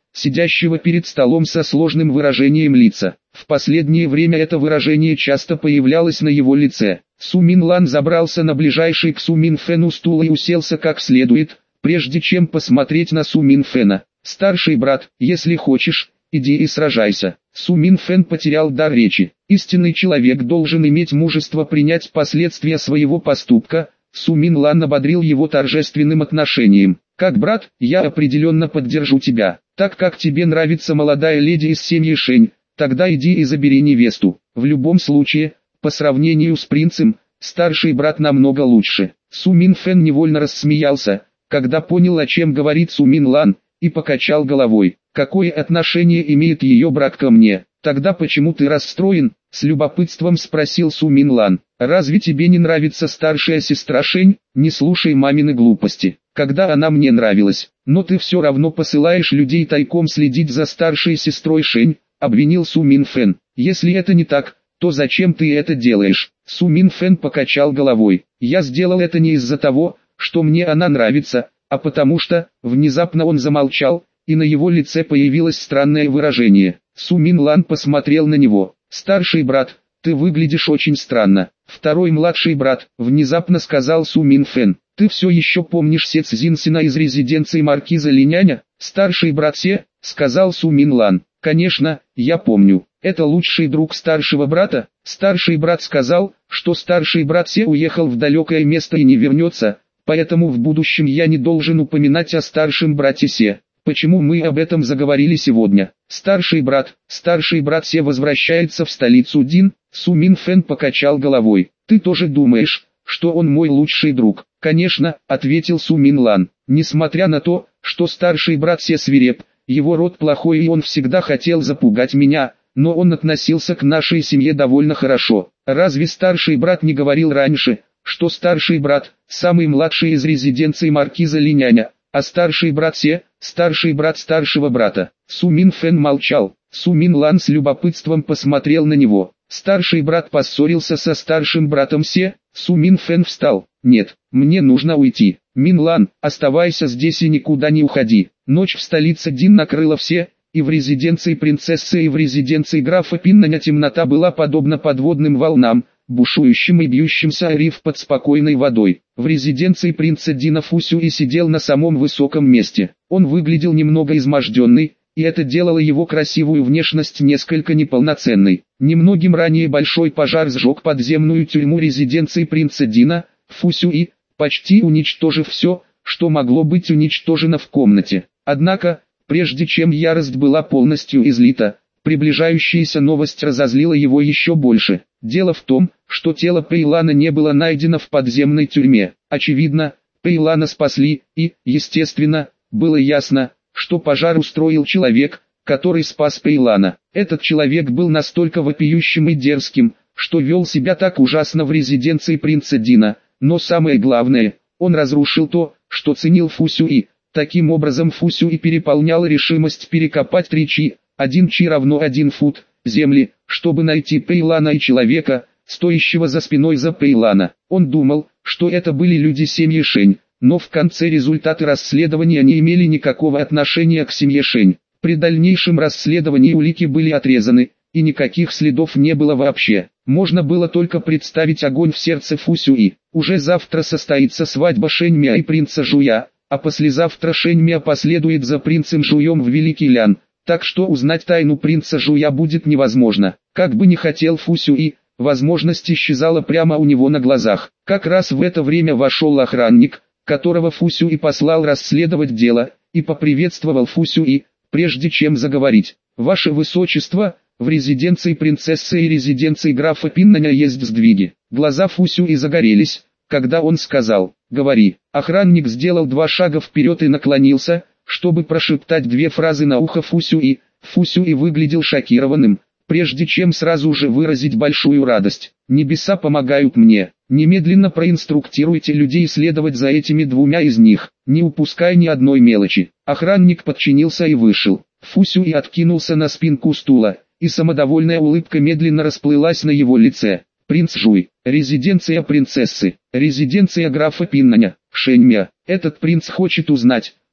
сидящего перед столом со сложным выражением лица. В последнее время это выражение часто появлялось на его лице. Су Минлан забрался на ближайший к Су Минфену стул и уселся как следует, прежде чем посмотреть на Су Минфена. «Старший брат, если хочешь, иди и сражайся». Су Минфен потерял дар речи. Истинный человек должен иметь мужество принять последствия своего поступка. Су Минлан ободрил его торжественным отношением. «Как брат, я определенно поддержу тебя. Так как тебе нравится молодая леди из семьи Шэнь, тогда иди и забери невесту. В любом случае, по сравнению с принцем, старший брат намного лучше». Су Минфен невольно рассмеялся, когда понял, о чем говорит Су Минлан, и покачал головой. «Какое отношение имеет ее брак ко мне? Тогда почему ты расстроен?» — с любопытством спросил Су Минлан. «Разве тебе не нравится старшая сестра Шэнь? Не слушай мамины глупости. Когда она мне нравилась, но ты все равно посылаешь людей тайком следить за старшей сестрой Шэнь», — обвинил Су Минфен. «Если это не так, то зачем ты это делаешь?» Су Минфен покачал головой. «Я сделал это не из-за того, что мне она нравится, а потому что...» Внезапно он замолчал, и на его лице появилось странное выражение. Су Минлан посмотрел на него. «Старший брат, ты выглядишь очень странно». «Второй младший брат», — внезапно сказал Су Минфен. «Ты все еще помнишь Се Цзинсина из резиденции маркиза Линяня?» «Старший брат Се», — сказал Су Минлан. «Конечно, я помню. Это лучший друг старшего брата?» Старший брат сказал, что старший брат Се уехал в далекое место и не вернется, поэтому в будущем я не должен упоминать о старшем брате Се. Почему мы об этом заговорили сегодня? Старший брат, старший брат Се возвращается в столицу Дин. Су Минфен покачал головой. «Ты тоже думаешь, что он мой лучший друг?» «Конечно», — ответил Су Минлан. «Несмотря на то, что старший брат Се свиреп, его род плохой и он всегда хотел запугать меня, но он относился к нашей семье довольно хорошо. Разве старший брат не говорил раньше, что старший брат – самый младший из резиденции маркиза Линяня, а старший брат Се – старший брат старшего брата?» Су Минфен молчал. Су Минлан с любопытством посмотрел на него. «Старший брат поссорился со старшим братом Се?» Су Минфен встал. «Нет, мне нужно уйти. Минлан, оставайся здесь и никуда не уходи». Ночь в столице Дин накрыла все, и в резиденции принцессы и в резиденции графа Пиннаня темнота была подобна подводным волнам, бушующим и бьющимся о риф под спокойной водой. В резиденции принца Дина Фу Сюй сидел на самом высоком месте. Он выглядел немного изможденный, и это делало его красивую внешность несколько неполноценной. Немногим ранее большой пожар сжег подземную тюрьму резиденции принца Дина Фу Сюй, почти уничтожив все, что могло быть уничтожено в комнате. Однако, прежде чем ярость была полностью излита, приближающаяся новость разозлила его еще больше. Дело в том, что тело Пэйлана не было найдено в подземной тюрьме. Очевидно, Пэйлана спасли, и, естественно, было ясно, что пожар устроил человек, который спас Пэйлана. Этот человек был настолько вопиющим и дерзким, что вел себя так ужасно в резиденции принца Дина, но самое главное, он разрушил то, что ценил Фу Сюй. Таким образом Фу Сюй переполняла решимость перекопать три чи, один чи равно один фут, земли, чтобы найти Пэйлана и человека, стоящего за спиной за Пэйлана. Он думал, что это были люди семьи Шэнь, но в конце результаты расследования не имели никакого отношения к семье Шэнь. При дальнейшем расследовании улики были отрезаны, и никаких следов не было вообще. Можно было только представить огонь в сердце Фу Сюй. Уже завтра состоится свадьба Шэнь Мя и принца Жуя, а послезавтра Шэнь Мя последует за принцем Жуем в Великий Лян, так что узнать тайну принца Жуя будет невозможно. Как бы ни хотел Фу Сюй, возможность исчезала прямо у него на глазах. Как раз в это время вошел охранник, которого Фу Сюй послал расследовать дело, и поприветствовал Фу Сюй, прежде чем заговорить. «Ваше Высочество, в резиденции принцессы и резиденции графа Пиннаня есть сдвиги». Глаза Фу Сюй загорелись, когда он сказал «Говори». Охранник сделал два шага вперед и наклонился, чтобы прошептать две фразы на ухо Фу Сюй. Фу Сюй выглядел шокированным, прежде чем сразу же выразить большую радость. «Небеса помогают мне. Немедленно проинструктируйте людей следовать за этими двумя из них, не упуская ни одной мелочи». Охранник подчинился и вышел. Фу Сюй откинулся на спинку стула, и самодовольная улыбка медленно расплылась на его лице. «Принц Жуй, резиденция принцессы, резиденция графа Пиннаня, Шэнь Мя. Этот принц хочет узнать,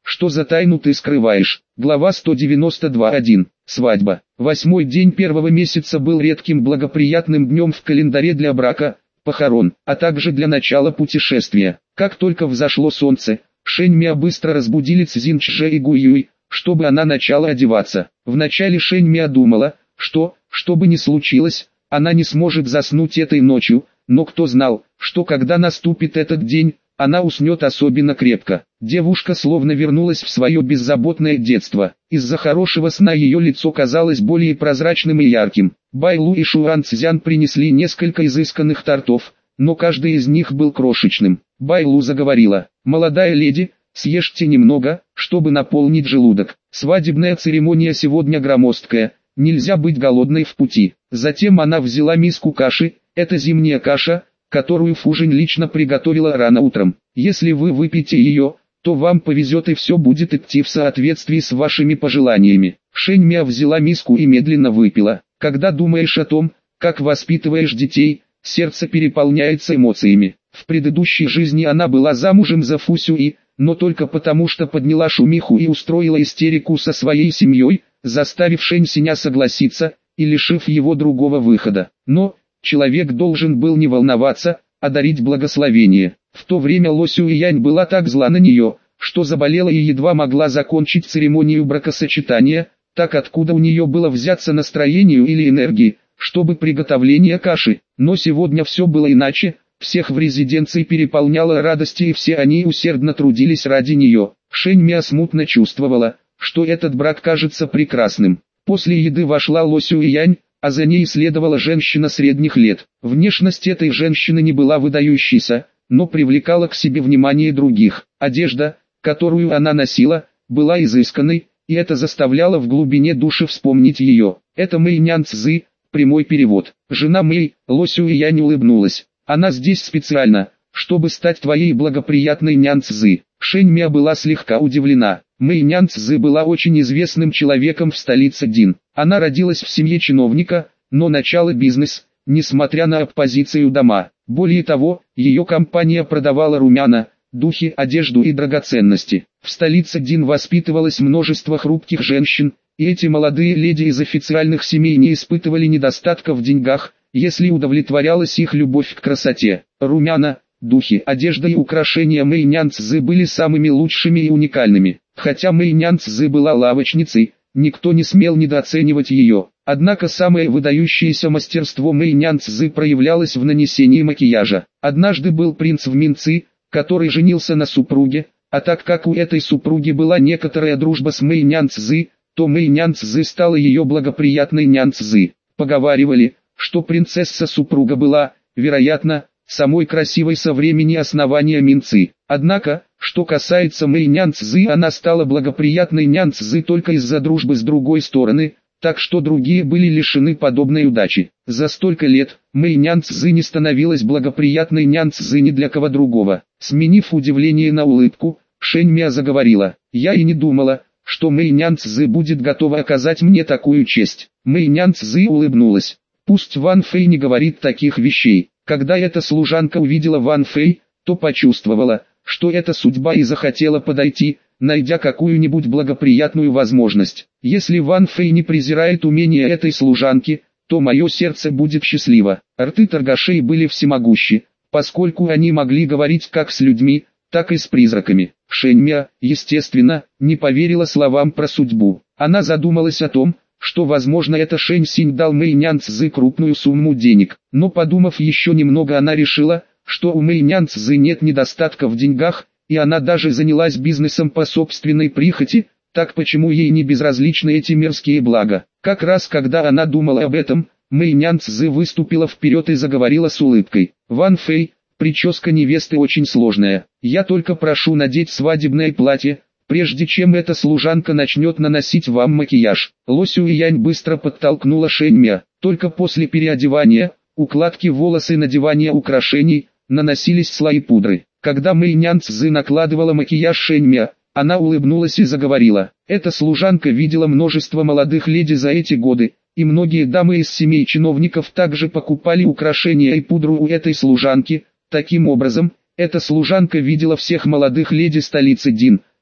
что за тайну ты скрываешь? Глава сто девяносто два точка один. Свадьба. Восьмой день первого месяца был редким благоприятным днем в календаре для брака, похорон, а также для начала путешествия. Как только взошло солнце, Шэньмя быстро разбудили Цзиньчже и Гуюй, чтобы она начала одеваться. Вначале Шэньмя думала, что, что бы ни случилось, она не сможет заснуть этой ночью, но кто знал, что когда наступит этот день, она уснет особенно крепко. Девушка словно вернулась в свое беззаботное детство. Из-за хорошего сна ее лицо казалось более прозрачным и ярким. Байлу и Шуан Цзян принесли несколько изысканных тортов, но каждый из них был крошечным. Байлу заговорила: «Молодая леди, съешьте немного, чтобы наполнить желудок. Свадебная церемония сегодня громоздкая, нельзя быть голодной в пути». Затем она взяла миску каши, это зимняя каша, которую Фужинь лично приготовила рано утром. Если вы выпьете ее, то вам повезет и все будет идти в соответствии с вашими пожеланиями. Шэньмя взяла миску и медленно выпила. Когда думаешь о том, как воспитываешь детей, сердце переполняется эмоциями. В предыдущей жизни она была замужем за Фу Сюи, но только потому, что подняла шумиху и устроила истерику со своей семьей, заставив Шэнь Синя согласиться и лишив его другого выхода. Но человек должен был не волноваться, а дарить благословение. В то время Ло Сюиянь была так зла на нее, что заболела и едва могла закончить церемонию бракосочетания. Так откуда у нее было взяться настроению или энергии, чтобы приготовление каши? Но сегодня все было иначе. Всех в резиденции переполняла радость, и все они усердно трудились ради нее. Шэньмя смутно чувствовала, что этот брак кажется прекрасным. После еды вошла Ло Сюиянь, а за ней следовала женщина средних лет. Внешность этой женщины не была выдающейся, но привлекала к себе внимание других. Одежда, которую она носила, была изысканной, и это заставляло в глубине души вспомнить ее. Это Мэй Нян Цзы, прямой перевод. Жена Мэй, Ло Сюиянь улыбнулась. Она здесь специально, чтобы стать твоей благоприятной Нян Цзы. Шэньмя была слегка удивлена. Мэй Нян Цзы была очень известным человеком в столице Дин. Она родилась в семье чиновника, но начала бизнес, несмотря на оппозицию дома. Более того, ее компания продавала румяна, духи, одежду и драгоценности. В столице Дин воспитывалось множество хрупких женщин, и эти молодые леди из официальных семей не испытывали недостатка в деньгах, если удовлетворялась их любовь к красоте. Румяна, духи, одежда и украшения Мэй Нян Цзы были самыми лучшими и уникальными. Хотя Мэй Нян Цзы была лавочницей, никто не смел недооценивать ее. Однако самое выдающееся мастерство Мэй Нян Цзы проявлялось в нанесении макияжа. Однажды был принц в Минци, который женился на супруге, а так как у этой супруги была некоторая дружба с Мэй Нян Цзы, то Мэй Нян Цзы стала ее благоприятной Нян Цзы. Поговаривали, что принцесса-супруга была, вероятно, самой красивой со времени основания Минци. Однако, что касается Мэй Нян Цзы, она стала благоприятной Нян Цзы только из-за дружбы с другой стороны, так что другие были лишены подобной удачи. За столько лет, Мэй Нян Цзы не становилась благоприятной Нян Цзы ни для кого другого. Сменив удивление на улыбку, Шэньмя заговорила: «Я и не думала, что Мэй Нян Цзы будет готова оказать мне такую честь». Мэй Нян Цзы улыбнулась. Пусть Ван Фэй не говорит таких вещей. Когда эта служанка увидела Ван Фэй, то почувствовала, что это судьба, и захотела подойти, найдя какую-нибудь благоприятную возможность. Если Ван Фэй не презирает умения этой служанки, то мое сердце будет счастливо. Рты торгашей были всемогущи, поскольку они могли говорить как с людьми, так и с призраками. Шэньмя, естественно, не поверила словам про судьбу. Она задумалась о том, что возможно это Шэнь Синь дал Мэй Нян Цзы крупную сумму денег. Но подумав еще немного, она решила, что у Мэй Нян Цзы нет недостатка в деньгах, и она даже занялась бизнесом по собственной прихоти. Так почему ей не безразличны эти мерзкие блага? Как раз когда она думала об этом, Мэй Нян Цзы выступила вперед и заговорила с улыбкой: «Ван Фэй, прическа невесты очень сложная. Я только прошу надеть свадебное платье, прежде чем эта служанка начнет наносить вам макияж». Ло Сюиянь быстро подтолкнула Шэньмя. Только после переодевания, укладки волос и надевания украшений, наносились слои пудры. Когда Мэй Нян Цзы накладывала макияж Шэньмя, она улыбнулась и заговорила: «Эта служанка видела множество молодых леди за эти годы, и многие дамы из семей чиновников также покупали украшения и пудру у этой служанки. Таким образом, эта служанка видела всех молодых леди столицы Дин,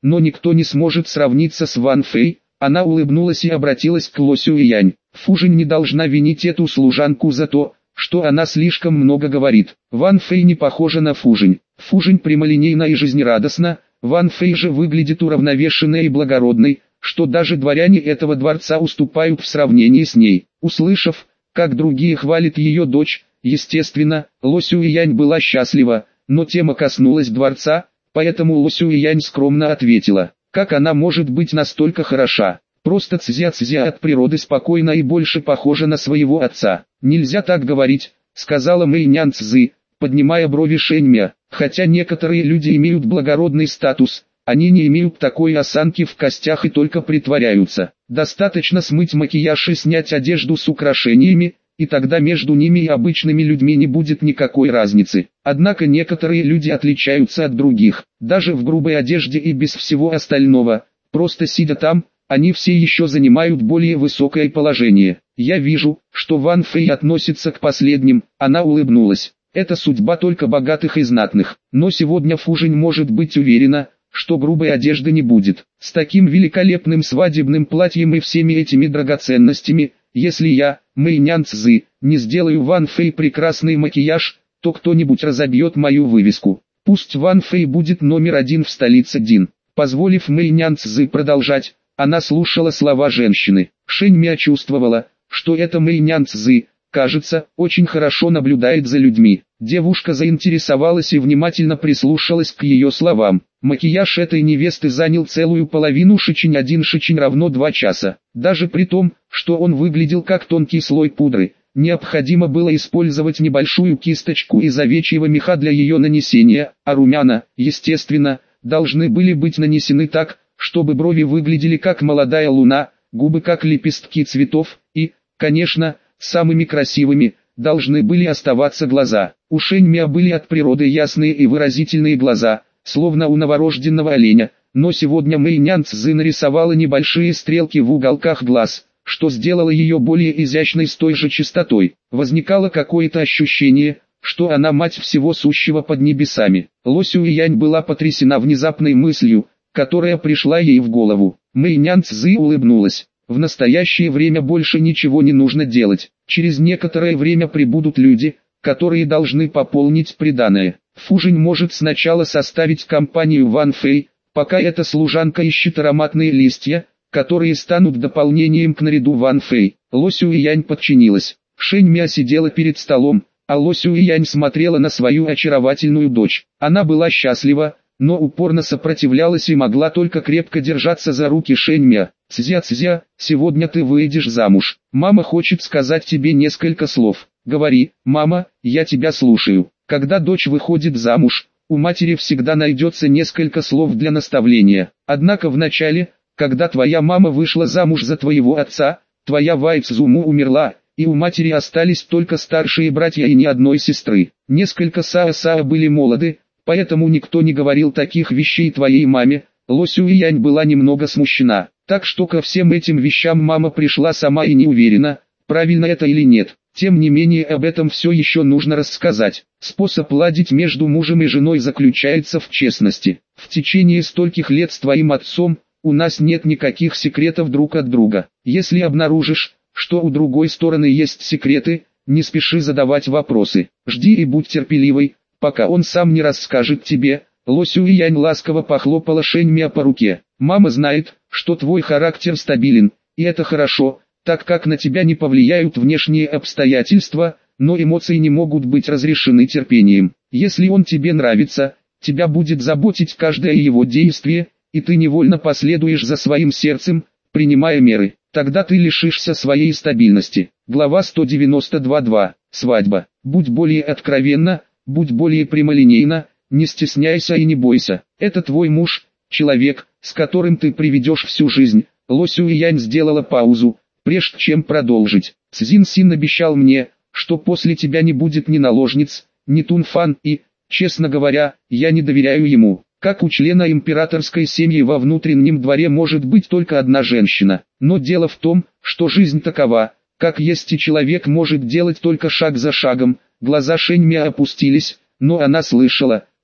но никто не сможет сравниться с Ван Фэй. Она улыбнулась и обратилась к Ло Сюэянь. Фужинь не должна винить эту служанку за то, что она слишком много говорит. Ван Фэй не похожа на Фужинь. Фужинь прямолинейна и жизнерадостна, Ван Фэй же выглядит уравновешенной и благородной, что даже дворяне этого дворца уступают в сравнении с ней. Услышав, как другие хвалят ее дочь, естественно, Ло Сюэянь была счастлива, но тема коснулась дворца, поэтому Ло Сюэянь скромно ответила, как она может быть настолько хороша. Просто Цзя-Цзя от природы спокойна и больше похожа на своего отца. Нельзя так говорить, сказала Мэйнян Цзы, поднимая брови Шэньмя. Хотя некоторые люди имеют благородный статус, они не имеют такой осанки в костях и только притворяются. Достаточно смыть макияж и снять одежду с украшениями, и тогда между ними и обычными людьми не будет никакой разницы. Однако некоторые люди отличаются от других, даже в грубой одежде и без всего остального, просто сидя там, они все еще занимают более высокое положение. Я вижу, что Ван Фэй относится к последним, она улыбнулась. Это судьба только богатых и знатных, но сегодня Фужинь может быть уверена, что грубой одежды не будет. С таким великолепным свадебным платьем и всеми этими драгоценностями, если я, Мэйнян Цзы, не сделаю Ван Фэй прекрасный макияж, то кто-нибудь разобьет мою вывеску. Пусть Ван Фэй будет номер один в столице Дин. Позволив Мэйнян Цзы продолжать, она слушала слова женщины. Шэньмя чувствовала, что эта Мэйнян Цзы, кажется, очень хорошо наблюдает за людьми. Девушка заинтересовалась и внимательно прислушалась к ее словам. Макияж этой невесты занял целую половину шичинь, один шичинь равно два часа. Даже при том, что он выглядел как тонкий слой пудры, необходимо было использовать небольшую кисточку из овечьего меха для ее нанесения, а румяна, естественно, должны были быть нанесены так, чтобы брови выглядели как молодая луна, губы как лепестки цветов, и, конечно, самыми красивыми должны были оставаться глаза. У Шэньмя были от природы ясные и выразительные глаза, словно у новорожденного оленя, но сегодня Мэйнян Цзы нарисовала небольшие стрелки в уголках глаз, что сделало ее более изящной с той же чистотой. Возникало какое-то ощущение, что она мать всего сущего под небесами. Ло Сюэянь была потрясена внезапной мыслью, которая пришла ей в голову. Мэйнян Цзы улыбнулась. В настоящее время больше ничего не нужно делать. Через некоторое время прибудут люди, которые должны пополнить приданое. Фужинь может сначала составить компанию Ван Фэй, пока эта служанка ищет ароматные листья, которые станут дополнением к наряду Ван Фэй. Ло Сюэянь подчинилась. Шэньмя сидела перед столом, а Ло Сюэянь смотрела на свою очаровательную дочь. Она была счастлива, но упорно сопротивлялась и могла только крепко держаться за руки Шэньмя. «Цзя-цзя, сегодня ты выйдешь замуж. Мама хочет сказать тебе несколько слов. Говори, мама, я тебя слушаю». Когда дочь выходит замуж, у матери всегда найдется несколько слов для наставления. Однако вначале, когда твоя мама вышла замуж за твоего отца, твоя Вай Цзуму умерла, и у матери остались только старшие братья и ни одной сестры. Несколько Саа-Саа были молоды, поэтому никто не говорил таких вещей твоей маме. Ло Сюэянь была немного смущена, так что ко всем этим вещам мама пришла сама и не уверена, правильно это или нет. Тем не менее об этом все еще нужно рассказать. Способ ладить между мужем и женой заключается в честности. В течение стольких лет с твоим отцом, у нас нет никаких секретов друг от друга. Если обнаружишь, что у другой стороны есть секреты, не спеши задавать вопросы. Жди и будь терпеливой, пока он сам не расскажет тебе. Ло Сюэянь ласково похлопала Шэньмя по руке. Мама знает, что твой характер стабилен, и это хорошо, так как на тебя не повлияют внешние обстоятельства, но эмоции не могут быть разрешены терпением. Если он тебе нравится, тебя будет заботить каждое его действие, и ты невольно последуешь за своим сердцем, принимая меры. Тогда ты лишишься своей стабильности. Глава сто девяносто два точка два. Свадьба. Будь более откровенна, будь более прямолинейна, не стесняйся и не бойся. Это твой муж, человек, с которым ты проведешь всю жизнь. Ло Сюэянь сделала паузу, прежде чем продолжить. Цзин Син обещал мне, что после тебя не будет ни наложниц, ни Тунфан и, честно говоря, я не доверяю ему. Как у члена императорской семьи во внутреннем дворе может быть только одна женщина. Но дело в том, что жизнь такова, как есть и человек может делать только шаг за шагом. Глаза Шэньмя опустились, но она слышала,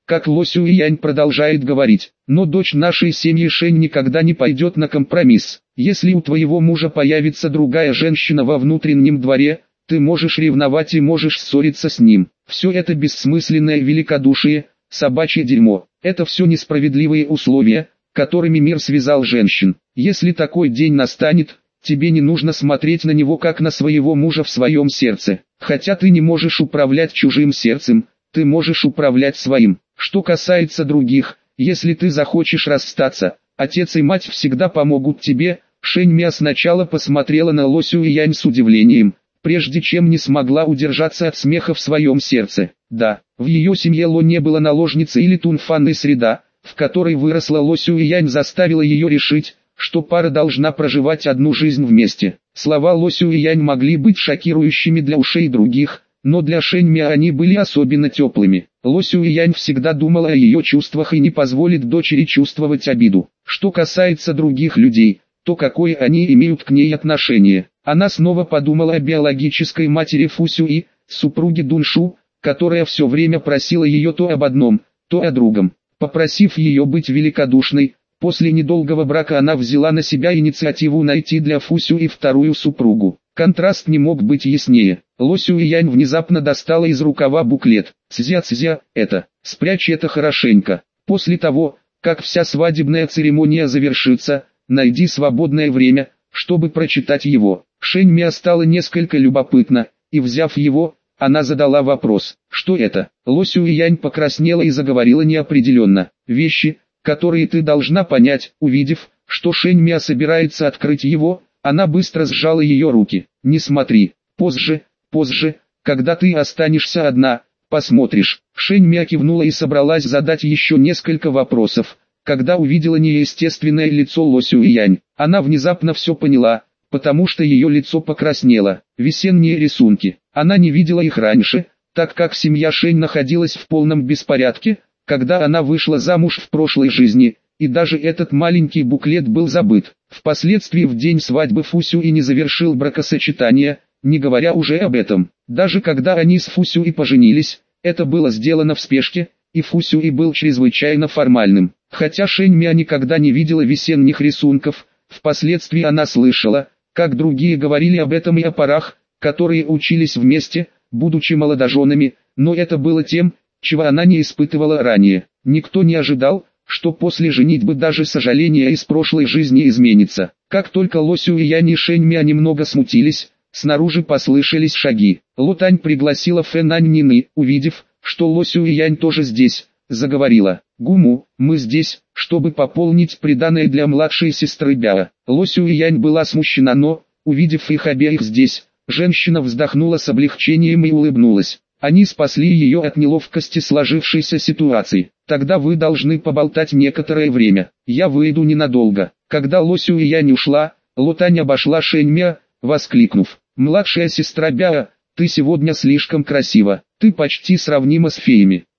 как Ло Сюэянь продолжает говорить, но дочь нашей семьи Шэнь никогда не пойдет на компромисс. Если у твоего мужа появится другая женщина во внутреннем дворе, ты можешь ревновать и можешь ссориться с ним. Все это бессмысленное великодушие, собачье дерьмо. Это все несправедливые условия, которыми мир связал женщин. Если такой день настанет, тебе не нужно смотреть на него как на своего мужа в своем сердце. Хотя ты не можешь управлять чужим сердцем, ты можешь управлять своим. Что касается других, если ты захочешь расстаться, отец и мать всегда помогут тебе. Шэнь Мя сначала посмотрела на Ло Сюэянь с удивлением, прежде чем не смогла удержаться от смеха в своем сердце. Да, в ее семье Ло не было наложницы или тунфанной среда, в которой выросла Ло Сюэянь, заставила ее решить, что пара должна проживать одну жизнь вместе. Слова Ло Сюэянь могли быть шокирующими для ушей других, но для Шэнь Мя они были особенно теплыми. Ло Сюэянь всегда думала о ее чувствах и не позволит дочери чувствовать обиду. Что касается других людей, то какое они имеют к ней отношение. Она снова подумала о биологической матери Фу Сюи, супруге Дуншу, которая все время просила ее то об одном, то о другом. Попросив ее быть великодушной, после недолгого брака она взяла на себя инициативу найти для Фу Сюи вторую супругу. Контраст не мог быть яснее. Ло Сюэянь внезапно достала из рукава буклет. «Цзя-цзя, это, спрячь это хорошенько. После того, как вся свадебная церемония завершится, найди свободное время, чтобы прочитать его». Шэнь Мя стало несколько любопытно, и взяв его, она задала вопрос: «Что это?» Ло Сюэянь покраснела и заговорила неопределенно. «Вещи, которые ты должна понять». Увидев, что Шэнь Мя собирается открыть его, она быстро сжала ее руки. «Не смотри, позже, позже, когда ты останешься одна, посмотришь». Шэнь Мя кивнула и собралась задать еще несколько вопросов, когда увидела неестественное лицо Ло Сюэянь. Она внезапно все поняла, потому что ее лицо покраснело. Весенние рисунки. Она не видела их раньше, так как семья Шэнь находилась в полном беспорядке, когда она вышла замуж в прошлой жизни, и даже этот маленький буклет был забыт. Впоследствии в день свадьбы Фу Сюи не завершил бракосочетание, не говоря уже об этом. Даже когда они с Фу Сюи поженились, это было сделано в спешке, и Фу Сюи был чрезвычайно формальным. Хотя Шэнь Мя никогда не видела весенних рисунков, впоследствии она слышала, как другие говорили об этом и о парах, которые учились вместе, будучи молодоженами, но это было тем, чего она не испытывала ранее. Никто не ожидал, что после женитьбы даже сожаление из прошлой жизни изменится. Как только Ло Сюэянь и Шэнь Мя немного смутились, снаружи послышались шаги. Ло Тань пригласила Фэнань Нины, увидев, что Ло Сюэянь тоже здесь, заговорила: «Гуму, мы здесь, чтобы пополнить приданое для младшей сестры Бяо». Ло Сюэянь была смущена, но, увидев их обеих здесь, женщина вздохнула с облегчением и улыбнулась. Они спасли ее от неловкости сложившейся ситуации. «Тогда вы должны поболтать некоторое время. Я выйду ненадолго». Когда Ло Сюэянь ушла, Ло Тань обошла Шэнь Мя, воскликнув: «Младшая сестра Бяо, ты сегодня слишком красива, ты почти сравнима с феями».